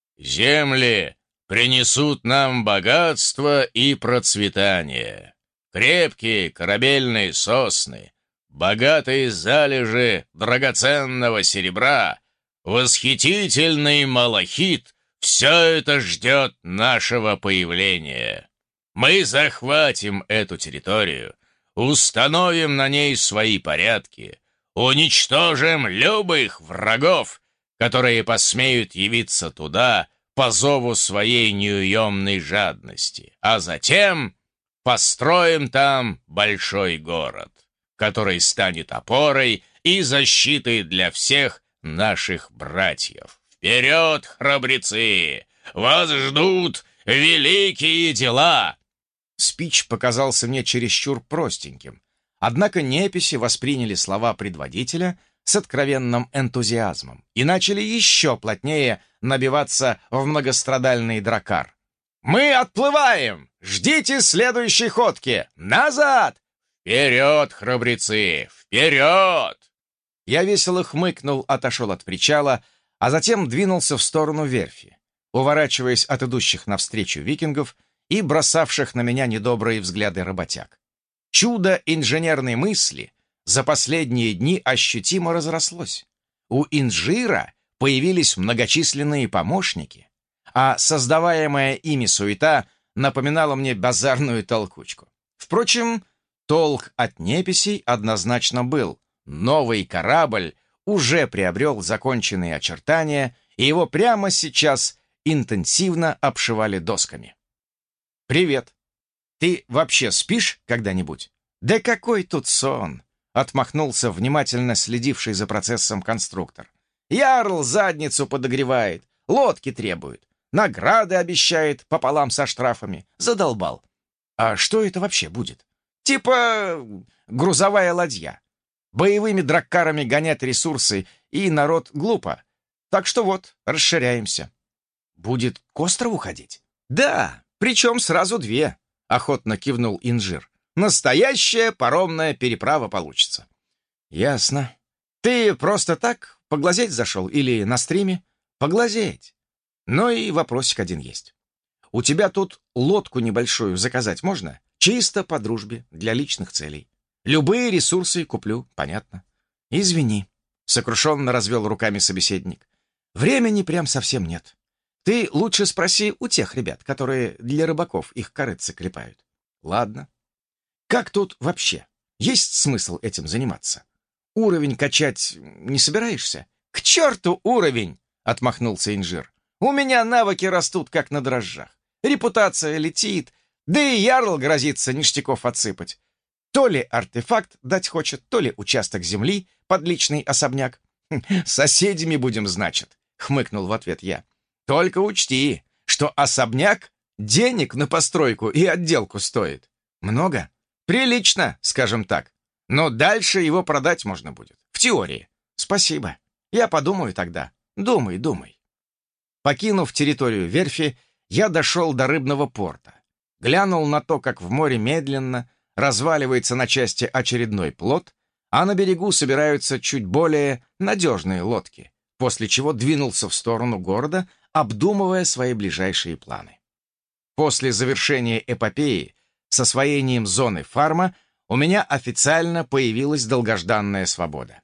«Земли принесут нам богатство и процветание. Крепкие корабельные сосны, богатые залежи драгоценного серебра, восхитительный малахит — все это ждет нашего появления. Мы захватим эту территорию, установим на ней свои порядки, уничтожим любых врагов, которые посмеют явиться туда по зову своей неуемной жадности, а затем построим там большой город, который станет опорой и защитой для всех наших братьев. Вперед, храбрецы! Вас ждут великие дела!» Спич показался мне чересчур простеньким, однако неписи восприняли слова предводителя с откровенным энтузиазмом и начали еще плотнее набиваться в многострадальный драккар. Мы отплываем! Ждите следующей ходки! Назад! Вперед, храбрецы! Вперед!» Я весело хмыкнул, отошел от причала, а затем двинулся в сторону верфи, уворачиваясь от идущих навстречу викингов и бросавших на меня недобрые взгляды работяг. Чудо инженерной мысли за последние дни ощутимо разрослось. У инжира появились многочисленные помощники, а создаваемая ими суета напоминала мне базарную толкучку. Впрочем, толк от неписей однозначно был. Новый корабль уже приобрел законченные очертания, и его прямо сейчас интенсивно обшивали досками. «Привет. Ты вообще спишь когда-нибудь?» «Да какой тут сон!» — отмахнулся внимательно следивший за процессом конструктор. «Ярл задницу подогревает, лодки требует, награды обещает пополам со штрафами. Задолбал. А что это вообще будет? Типа грузовая ладья. Боевыми драккарами гонять ресурсы и народ глупо. Так что вот, расширяемся». «Будет к острову ходить?» «Да, причем сразу две», — охотно кивнул инжир. «Настоящая паромная переправа получится». «Ясно. Ты просто так поглазеть зашел или на стриме?» «Поглазеть. Но и вопросик один есть. У тебя тут лодку небольшую заказать можно? Чисто по дружбе, для личных целей. Любые ресурсы куплю, понятно». «Извини», — сокрушенно развел руками собеседник. «Времени прям совсем нет. Ты лучше спроси у тех ребят, которые для рыбаков их корытцы клепают». «Ладно. Как тут вообще? Есть смысл этим заниматься? Уровень качать не собираешься?» «К черту уровень!» — отмахнулся инжир. «У меня навыки растут, как на дрожжах. Репутация летит, да и ярл грозится ништяков отсыпать. То ли артефакт дать хочет, то ли участок земли под личный особняк. «Соседями будем, значит», — хмыкнул в ответ я. «Только учти, что особняк денег на постройку и отделку стоит. Много? Прилично, скажем так. Но дальше его продать можно будет. В теории. Спасибо. Я подумаю тогда. Думай, думай». Покинув территорию верфи, я дошел до рыбного порта. Глянул на то, как в море медленно разваливается на части очередной плот, а на берегу собираются чуть более надежные лодки, после чего двинулся в сторону города, обдумывая свои ближайшие планы. После завершения эпопеи с освоением зоны фарма у меня официально появилась долгожданная свобода.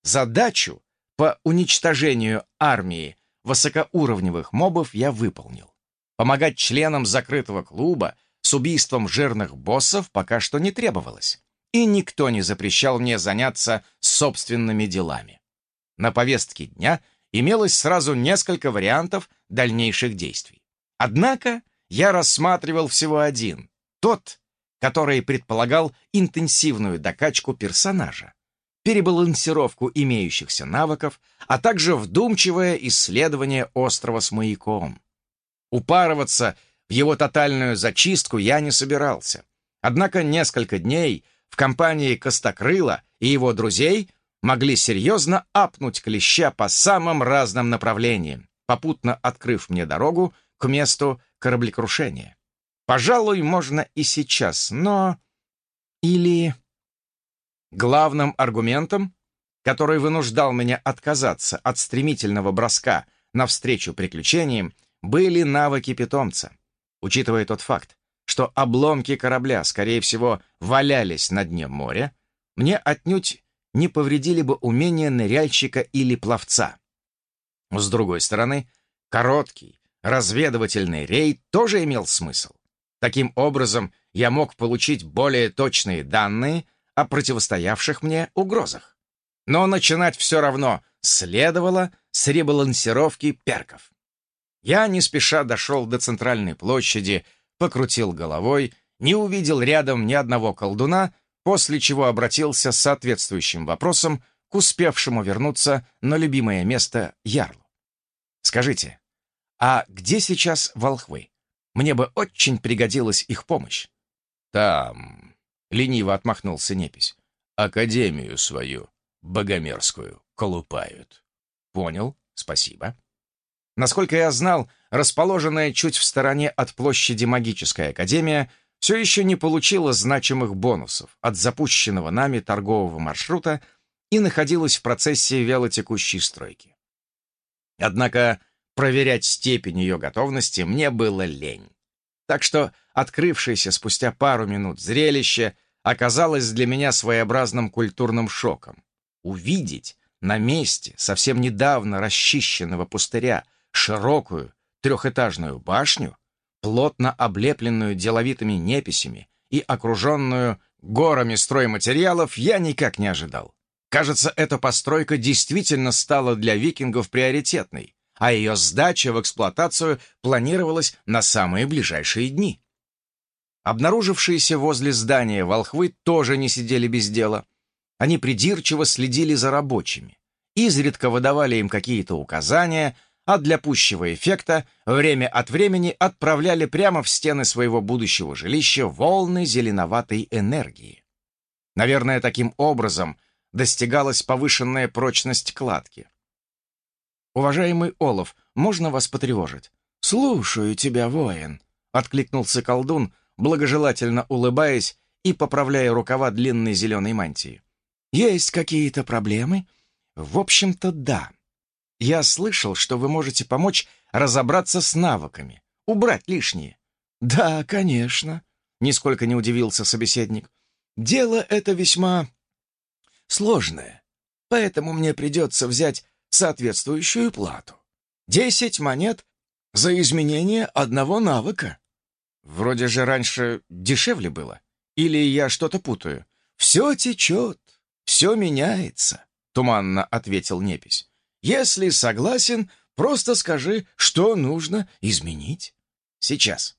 Задачу по уничтожению армии высокоуровневых мобов я выполнил. Помогать членам закрытого клуба с убийством жирных боссов пока что не требовалось, и никто не запрещал мне заняться собственными делами. На повестке дня имелось сразу несколько вариантов дальнейших действий. Однако я рассматривал всего один, тот, который предполагал интенсивную докачку персонажа, перебалансировку имеющихся навыков, а также вдумчивое исследование острова с маяком. Упарываться в его тотальную зачистку я не собирался. Однако несколько дней в компании Костокрыла и его друзей могли серьезно апнуть клеща по самым разным направлениям, попутно открыв мне дорогу к месту кораблекрушения. Пожалуй, можно и сейчас, но... Или... Главным аргументом, который вынуждал меня отказаться от стремительного броска навстречу приключениям, были навыки питомца. Учитывая тот факт, что обломки корабля, скорее всего, валялись на дне моря, мне отнюдь не повредили бы умения ныряльщика или пловца. С другой стороны, короткий разведывательный рейд тоже имел смысл. Таким образом, я мог получить более точные данные о противостоявших мне угрозах. Но начинать все равно следовало с ребалансировки перков. Я не спеша дошел до центральной площади, покрутил головой, не увидел рядом ни одного колдуна, после чего обратился с соответствующим вопросом к успевшему вернуться на любимое место ярлу. «Скажите, а где сейчас волхвы? Мне бы очень пригодилась их помощь». «Там», — лениво отмахнулся непись, — «академию свою, богомерзкую, колупают». «Понял, спасибо». Насколько я знал, расположенная чуть в стороне от площади Магическая Академия, все еще не получила значимых бонусов от запущенного нами торгового маршрута и находилась в процессе вялотекущей стройки. Однако проверять степень ее готовности мне было лень. Так что открывшееся спустя пару минут зрелище оказалось для меня своеобразным культурным шоком. Увидеть на месте совсем недавно расчищенного пустыря широкую трехэтажную башню, плотно облепленную деловитыми неписями и окруженную горами стройматериалов, я никак не ожидал. Кажется, эта постройка действительно стала для викингов приоритетной, а ее сдача в эксплуатацию планировалась на самые ближайшие дни. Обнаружившиеся возле здания волхвы тоже не сидели без дела. Они придирчиво следили за рабочими, изредка выдавали им какие-то указания, а для пущего эффекта время от времени отправляли прямо в стены своего будущего жилища волны зеленоватой энергии. Наверное, таким образом достигалась повышенная прочность кладки. «Уважаемый Олаф, можно вас потревожить?» «Слушаю тебя, воин», — откликнулся колдун, благожелательно улыбаясь и поправляя рукава длинной зеленой мантии. «Есть какие-то проблемы?» «В общем-то, да. Я слышал, что вы можете помочь разобраться с навыками, убрать лишнее». «Да, конечно», — нисколько не удивился собеседник. «Дело это весьма сложное, поэтому мне придется взять соответствующую плату. Десять монет за изменение одного навыка». «Вроде же раньше дешевле было. Или я что-то путаю?» «Все течет, все меняется», — туманно ответил непись. «Если согласен, просто скажи, что нужно изменить». «Сейчас».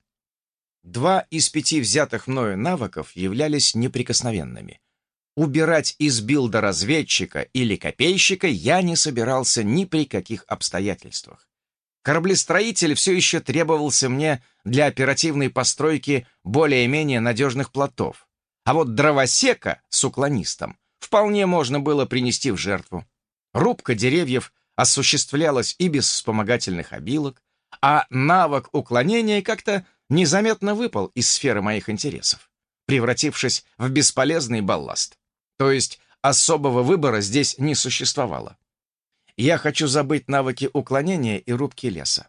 Два из пяти взятых мною навыков являлись неприкосновенными. Убирать из билда разведчика или копейщика я не собирался ни при каких обстоятельствах. Кораблестроитель все еще требовался мне для оперативной постройки более-менее надежных плотов, а вот дровосека с уклонистом вполне можно было принести в жертву. Рубка деревьев осуществлялась и без вспомогательных обилок, а навык уклонения как-то незаметно выпал из сферы моих интересов, превратившись в бесполезный балласт. То есть особого выбора здесь не существовало. Я хочу забыть навыки уклонения и рубки леса.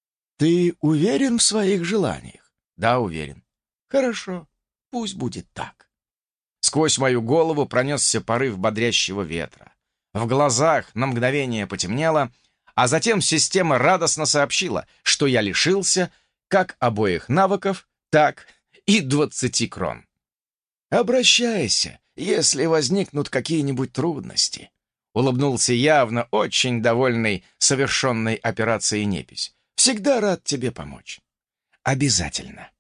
Ты уверен в своих желаниях? Да, уверен. Хорошо, пусть будет так. Сквозь мою голову пронесся порыв бодрящего ветра. В глазах на мгновение потемнело, а затем система радостно сообщила, что я лишился как обоих навыков, так и двадцати крон. «Обращайся, если возникнут какие-нибудь трудности», — улыбнулся явно очень довольный совершенной операцией непись. «Всегда рад тебе помочь». «Обязательно».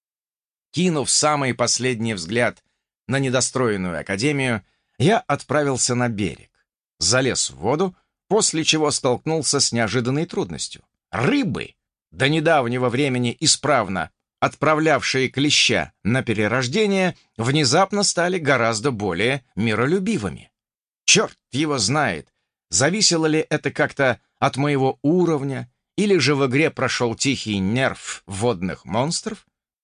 Кинув самый последний взгляд на недостроенную академию, я отправился на берег, залез в воду, после чего столкнулся с неожиданной трудностью. Рыбы, до недавнего времени исправно отправлявшие клеща на перерождение, внезапно стали гораздо более миролюбивыми. Черт его знает, зависело ли это как-то от моего уровня, или же в игре прошел тихий нерв водных монстров.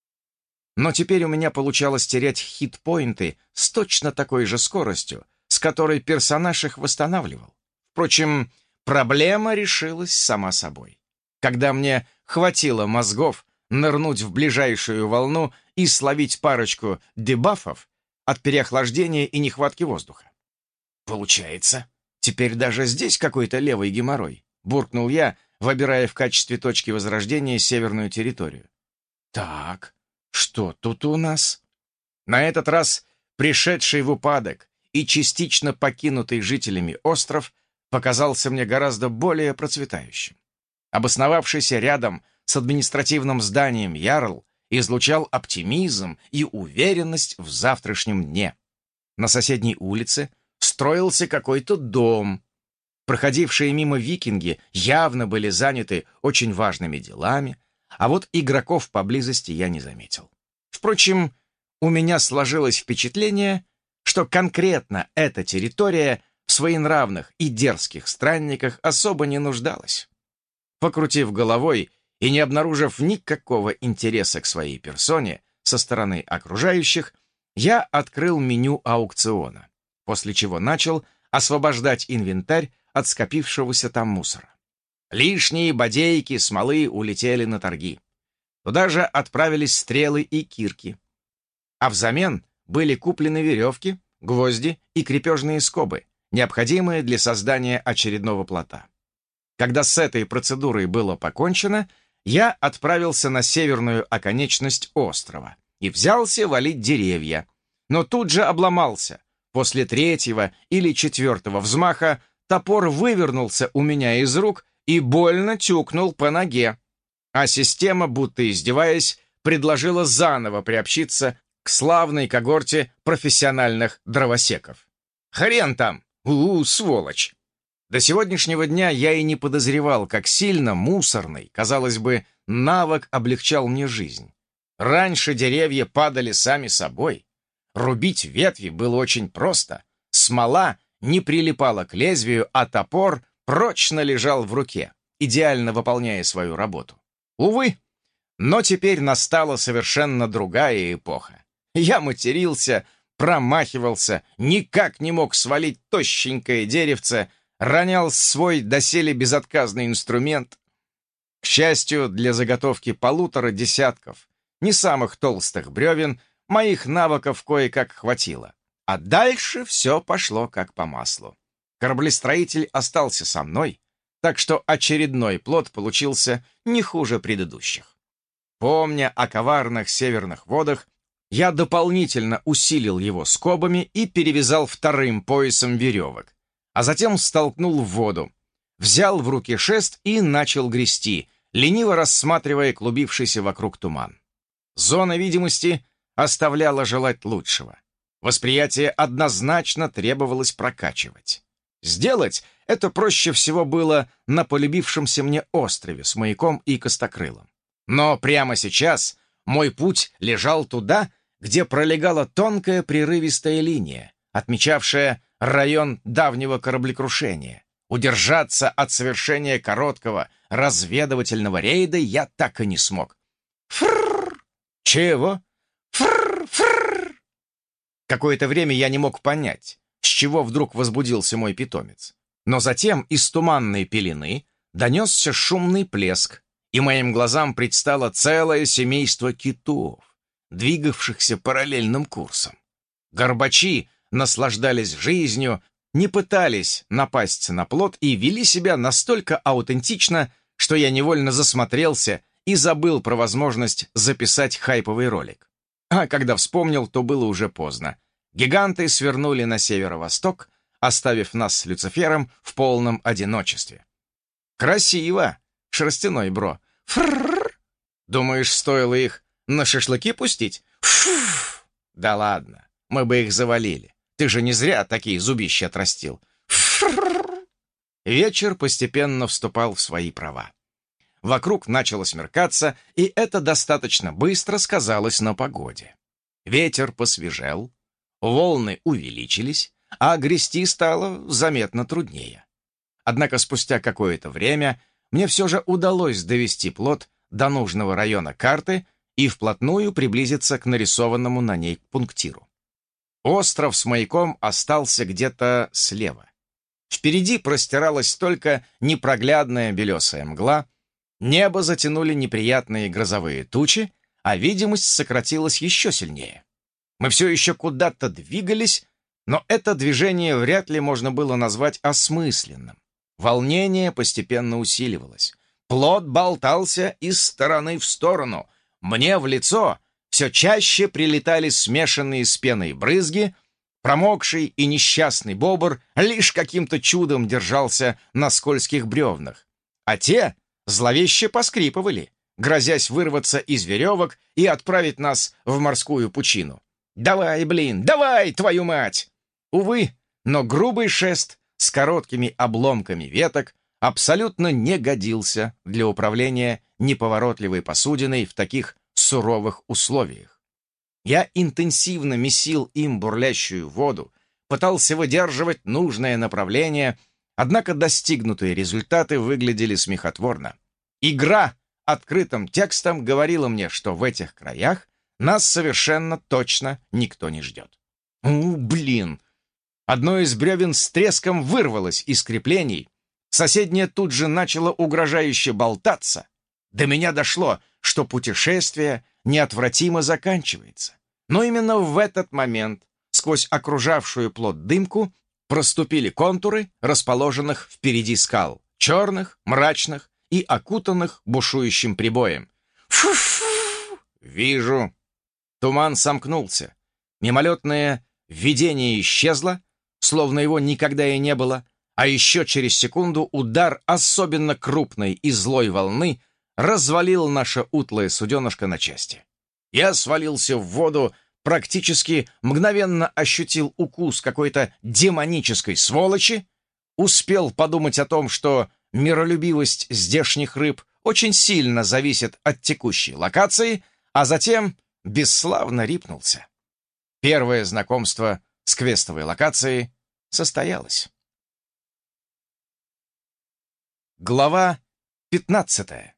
Но теперь у меня получалось терять хит-поинты с точно такой же скоростью, с которой персонаж их восстанавливал. Впрочем, проблема решилась сама собой, когда мне хватило мозгов нырнуть в ближайшую волну и словить парочку дебафов от переохлаждения и нехватки воздуха. «Получается, теперь даже здесь какой-то левый геморрой», — буркнул я, выбирая в качестве точки возрождения северную территорию. «Так, что тут у нас?» На этот раз пришедший в упадок и частично покинутый жителями остров показался мне гораздо более процветающим. Обосновавшийся рядом с административным зданием Ярл излучал оптимизм и уверенность в завтрашнем дне. На соседней улице строился какой-то дом. Проходившие мимо викинги явно были заняты очень важными делами, а вот игроков поблизости я не заметил. Впрочем, у меня сложилось впечатление, что конкретно эта территория в своенравных и дерзких странниках особо не нуждалась. Покрутив головой и не обнаружив никакого интереса к своей персоне со стороны окружающих, я открыл меню аукциона, после чего начал освобождать инвентарь от скопившегося там мусора. Лишние бодейки, смолы улетели на торги. Туда же отправились стрелы и кирки. А взамен были куплены веревки, гвозди и крепежные скобы, необходимые для создания очередного плота. Когда с этой процедурой было покончено, я отправился на северную оконечность острова и взялся валить деревья, но тут же обломался. После третьего или четвертого взмаха топор вывернулся у меня из рук и больно тюкнул по ноге, а система, будто издеваясь, предложила заново приобщиться к славной когорте профессиональных дровосеков. Хрен там! У-у, сволочь! До сегодняшнего дня я и не подозревал, как сильно мусорный, казалось бы, навык облегчал мне жизнь. Раньше деревья падали сами собой. Рубить ветви было очень просто. Смола не прилипала к лезвию, а топор прочно лежал в руке, идеально выполняя свою работу. Увы, но теперь настала совершенно другая эпоха. Я матерился, промахивался, никак не мог свалить тощенькое деревце, ронял свой доселе безотказный инструмент. К счастью, для заготовки полутора десятков не самых толстых бревен моих навыков кое-как хватило. А дальше все пошло как по маслу. Кораблестроитель остался со мной, так что очередной плод получился не хуже предыдущих. Помня о коварных северных водах, я дополнительно усилил его скобами и перевязал вторым поясом веревок, а затем столкнул в воду, взял в руки шест и начал грести, лениво рассматривая клубившийся вокруг туман. Зона видимости оставляла желать лучшего. Восприятие однозначно требовалось прокачивать. Сделать это проще всего было на полюбившемся мне острове с маяком и костокрылом. Но прямо сейчас мой путь лежал туда, где пролегала тонкая прерывистая линия, отмечавшая район давнего кораблекрушения. Удержаться от совершения короткого разведывательного рейда я так и не смог. Фрррр! Чего? Фрррр! Фрррр! Какое-то время я не мог понять, с чего вдруг возбудился мой питомец. Но затем из туманной пелены донесся шумный плеск, и моим глазам предстало целое семейство китов, двигавшихся параллельным курсом. Горбачи наслаждались жизнью, не пытались напасть на плот и вели себя настолько аутентично, что я невольно засмотрелся и забыл про возможность записать хайповый ролик. А когда вспомнил, то было уже поздно. Гиганты свернули на северо-восток, оставив нас с Люцифером в полном одиночестве. Красиво, шерстяной бро. Фрррр. Думаешь, стоило их на шашлыки пустить? Фуф. Да ладно, мы бы их завалили. Ты же не зря такие зубища отрастил. Фрррр. Вечер постепенно вступал в свои права. Вокруг начало смеркаться, и это достаточно быстро сказалось на погоде. Ветер посвежел, волны увеличились, а грести стало заметно труднее. Однако спустя какое-то время мне все же удалось довести плот до нужного района карты и вплотную приблизиться к нарисованному на ней пунктиру. Остров с маяком остался где-то слева. Впереди простиралась только непроглядная белесая мгла, небо затянули неприятные грозовые тучи, а видимость сократилась еще сильнее. Мы все еще куда-то двигались, но это движение вряд ли можно было назвать осмысленным. Волнение постепенно усиливалось. Плот болтался из стороны в сторону. Мне в лицо все чаще прилетали смешанные с пеной брызги. Промокший и несчастный бобр лишь каким-то чудом держался на скользких бревнах, а те зловеще поскрипывали, грозясь вырваться из веревок и отправить нас в морскую пучину. «Давай, блин, давай, твою мать!» Увы, но грубый шест с короткими обломками веток абсолютно не годился для управления неповоротливой посудиной в таких суровых условиях. Я интенсивно месил им бурлящую воду, пытался выдерживать нужное направление, однако достигнутые результаты выглядели смехотворно. Игра открытым текстом говорила мне, что в этих краях нас совершенно точно никто не ждет. У, блин! Одно из бревен с треском вырвалось из креплений, соседнее тут же начало угрожающе болтаться. До меня дошло, что путешествие неотвратимо заканчивается. Но именно в этот момент сквозь окружавшую плот дымку проступили контуры расположенных впереди скал, черных, мрачных и окутанных бушующим прибоем. Фу-фу! Вижу. Туман сомкнулся. Мимолетное видение исчезло, словно его никогда и не было, а еще через секунду удар особенно крупной и злой волны развалил наше утлое суденышко на части. Я свалился в воду, практически мгновенно ощутил укус какой-то демонической сволочи, успел подумать о том, что миролюбивость здешних рыб очень сильно зависит от текущей локации, а затем бесславно рипнулся. Первое знакомство с квестовой локацией состоялось. Глава пятнадцатая.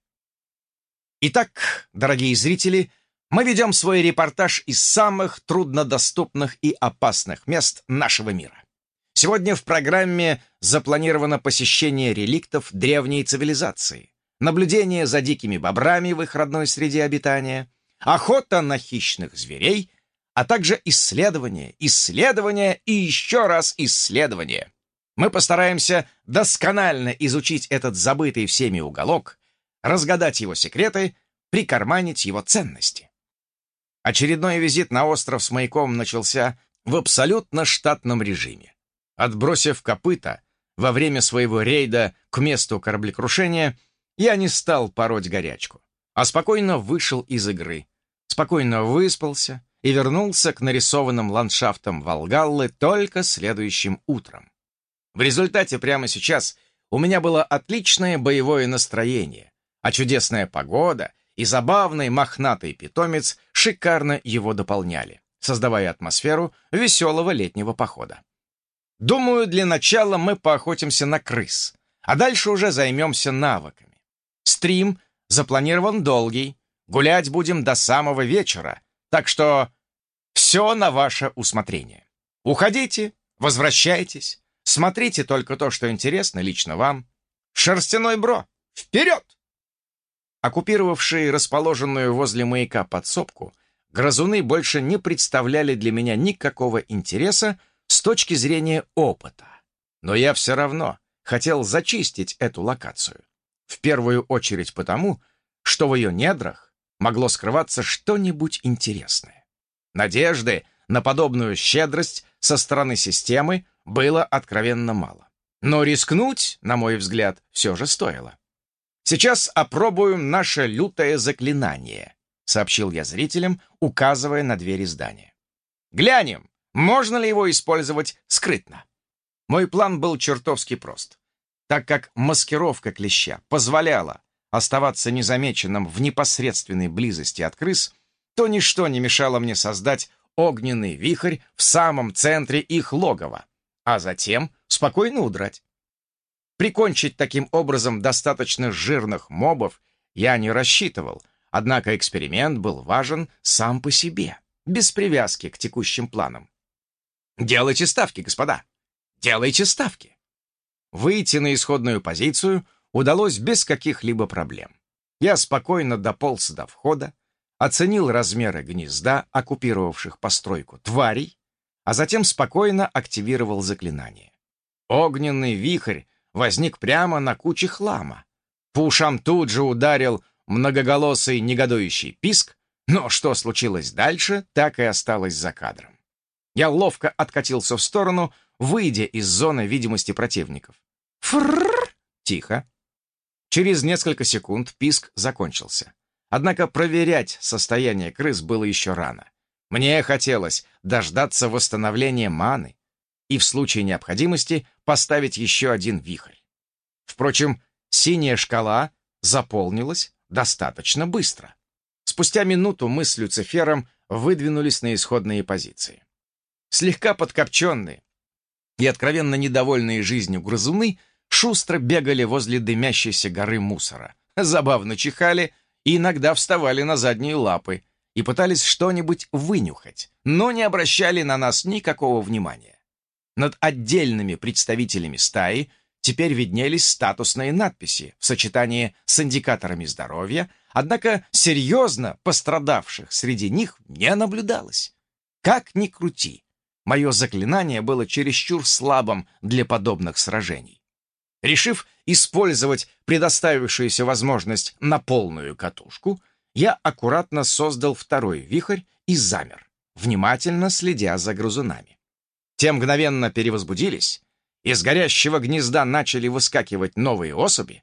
Итак, дорогие зрители, мы ведем свой репортаж из самых труднодоступных и опасных мест нашего мира. Сегодня в программе запланировано посещение реликтов древней цивилизации, наблюдение за дикими бобрами в их родной среде обитания, охота на хищных зверей, а также исследование, исследование и еще раз исследование. Мы постараемся досконально изучить этот забытый всеми уголок, разгадать его секреты, прикарманить его ценности. Очередной визит на остров с маяком начался в абсолютно штатном режиме. Отбросив копыта во время своего рейда к месту кораблекрушения, я не стал пороть горячку, а спокойно вышел из игры, спокойно выспался и вернулся к нарисованным ландшафтам Валгаллы только следующим утром. В результате прямо сейчас у меня было отличное боевое настроение, а чудесная погода и забавный мохнатый питомец шикарно его дополняли, создавая атмосферу веселого летнего похода. Думаю, для начала мы поохотимся на крыс, а дальше уже займемся навыками. Стрим запланирован долгий, гулять будем до самого вечера, так что все на ваше усмотрение. Уходите, возвращайтесь, смотрите только то, что интересно лично вам. Шерстяной бро, вперед! Оккупировавшие расположенную возле маяка подсобку, грызуны больше не представляли для меня никакого интереса с точки зрения опыта. Но я все равно хотел зачистить эту локацию. В первую очередь потому, что в ее недрах могло скрываться что-нибудь интересное. Надежды на подобную щедрость со стороны системы было откровенно мало. Но рискнуть, на мой взгляд, все же стоило. «Сейчас опробуем наше лютое заклинание», — сообщил я зрителям, указывая на двери здания. «Глянем, можно ли его использовать скрытно». Мой план был чертовски прост. Так как маскировка клеща позволяла оставаться незамеченным в непосредственной близости от крыс, то ничто не мешало мне создать огненный вихрь в самом центре их логова, а затем спокойно удрать. Прикончить таким образом достаточно жирных мобов я не рассчитывал, однако эксперимент был важен сам по себе, без привязки к текущим планам. Делайте ставки, господа, делайте ставки. Выйти на исходную позицию удалось без каких-либо проблем. Я спокойно дополз до входа, оценил размеры гнезда, оккупировавших постройку тварей, а затем спокойно активировал заклинание. Огненный вихрь возник прямо на куче хлама. По ушам тут же ударил многоголосый негодующий писк, но что случилось дальше, так и осталось за кадром. Я ловко откатился в сторону, выйдя из зоны видимости противников. Фрррр! Тихо. Через несколько секунд писк закончился. Однако проверять состояние крыс было еще рано. Мне хотелось дождаться восстановления маны и в случае необходимости поставить еще один вихрь. Впрочем, синяя шкала заполнилась достаточно быстро. Спустя минуту мы с Люцифером выдвинулись на исходные позиции. Слегка подкопченные и откровенно недовольные жизнью грызуны шустро бегали возле дымящейся горы мусора. забавно чихали и иногда вставали на задние лапы и пытались что-нибудь вынюхать, но не обращали на нас никакого внимания. Над отдельными представителями стаи теперь виднелись статусные надписи в сочетании с индикаторами здоровья, однако серьезно пострадавших среди них не наблюдалось. Как ни крути, мое заклинание было чересчур слабым для подобных сражений. Решив использовать предоставившуюся возможность на полную катушку, я аккуратно создал второй вихрь и замер, внимательно следя за грызунами. Те мгновенно перевозбудились, из горящего гнезда начали выскакивать новые особи.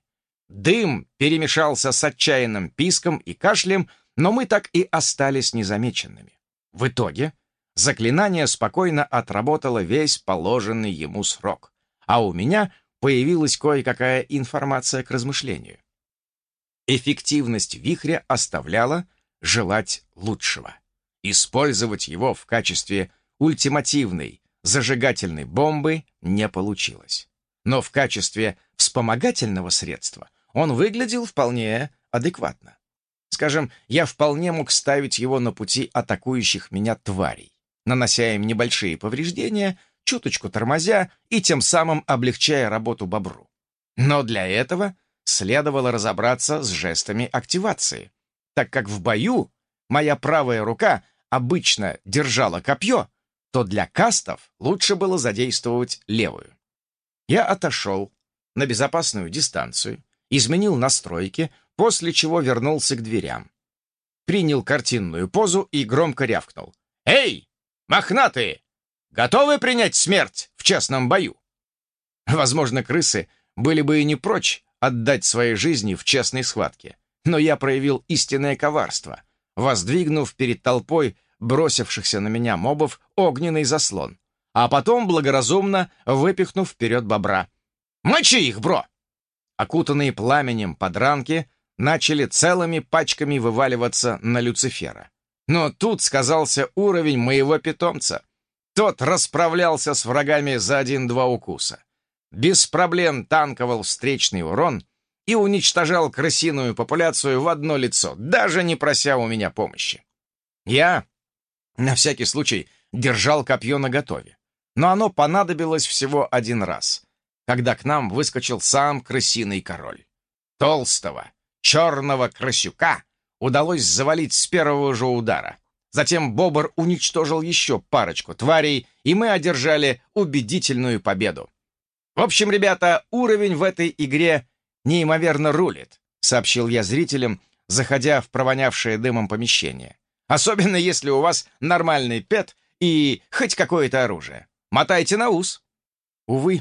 Дым перемешался с отчаянным писком и кашлем, но мы так и остались незамеченными. В итоге заклинание спокойно отработало весь положенный ему срок, а у меня появилась кое-какая информация к размышлению. Эффективность вихря оставляла желать лучшего. Использовать его в качестве ультимативной зажигательной бомбы не получилось. Но в качестве вспомогательного средства он выглядел вполне адекватно. Скажем, я вполне мог ставить его на пути атакующих меня тварей, нанося им небольшие повреждения, чуточку тормозя и тем самым облегчая работу бобру. Но для этого следовало разобраться с жестами активации, так как в бою моя правая рука обычно держала копье, то для кастов лучше было задействовать левую. Я отошел на безопасную дистанцию, изменил настройки, после чего вернулся к дверям. Принял картинную позу и громко рявкнул. «Эй, мохнатые! Готовы принять смерть в честном бою?» Возможно, крысы были бы и не прочь отдать свои жизни в честной схватке, но я проявил истинное коварство, воздвигнув перед толпой бросившихся на меня мобов огненный заслон, а потом благоразумно выпихнув вперед бобра. «Мочи их, бро!» Окутанные пламенем подранки начали целыми пачками вываливаться на Люцифера. Но тут сказался уровень моего питомца. Тот расправлялся с врагами за один-два укуса. Без проблем танковал встречный урон и уничтожал крысиную популяцию в одно лицо, даже не прося у меня помощи. Я, на всякий случай, держал копье наготове, но оно понадобилось всего один раз, когда к нам выскочил сам крысиный король. Толстого, черного крысюка удалось завалить с первого же удара. Затем бобр уничтожил еще парочку тварей, и мы одержали убедительную победу. «В общем, ребята, уровень в этой игре неимоверно рулит», сообщил я зрителям, заходя в провонявшее дымом помещение. «Особенно если у вас нормальный пет и хоть какое-то оружие. Мотайте на ус». Увы,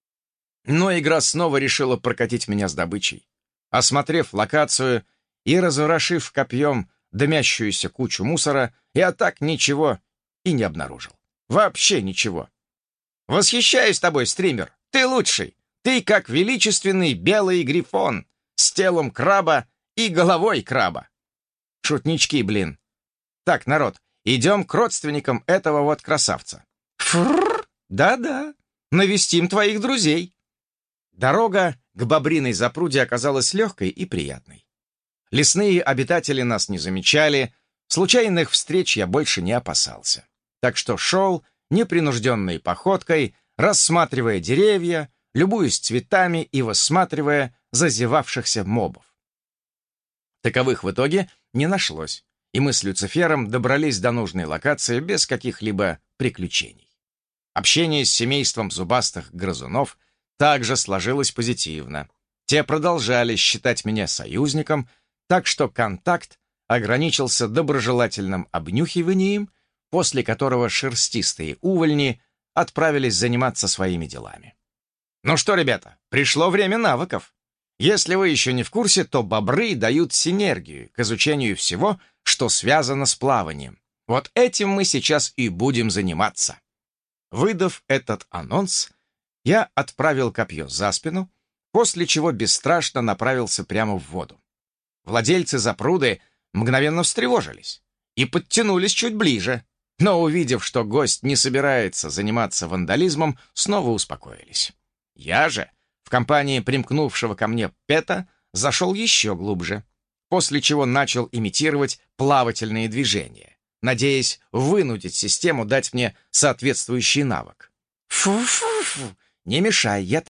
но игра снова решила прокатить меня с добычей. Осмотрев локацию и разворошив копьем дымящуюся кучу мусора, я так ничего и не обнаружил. Вообще ничего. «Восхищаюсь тобой, стример. Ты лучший. Ты как величественный белый грифон с телом краба и головой краба». Шутнички, блин. Так, народ, идем к родственникам этого вот красавца. Фрррр, да-да, навестим твоих друзей. Дорога к бобриной запруде оказалась легкой и приятной. Лесные обитатели нас не замечали, случайных встреч я больше не опасался. Так что шел непринужденной походкой, рассматривая деревья, любуясь цветами и высматривая зазевавшихся мобов. Таковых в итоге не нашлось, и мы с Люцифером добрались до нужной локации без каких-либо приключений. Общение с семейством зубастых грызунов также сложилось позитивно. Те продолжали считать меня союзником, так что контакт ограничился доброжелательным обнюхиванием, после которого шерстистые увольни отправились заниматься своими делами. Ну что, ребята, пришло время навыков. Если вы еще не в курсе, то бобры дают синергию к изучению всего, что связано с плаванием. Вот этим мы сейчас и будем заниматься. Выдав этот анонс, я отправил копье за спину, после чего бесстрашно направился прямо в воду. Владельцы запруды мгновенно встревожились и подтянулись чуть ближе, но, увидев, что гость не собирается заниматься вандализмом, снова успокоились. Я же, в компании примкнувшего ко мне Пета, зашел еще глубже, после чего начал имитировать плавательные движения, надеясь вынудить систему дать мне соответствующий навык. «Фу-фу-фу! Не мешай, я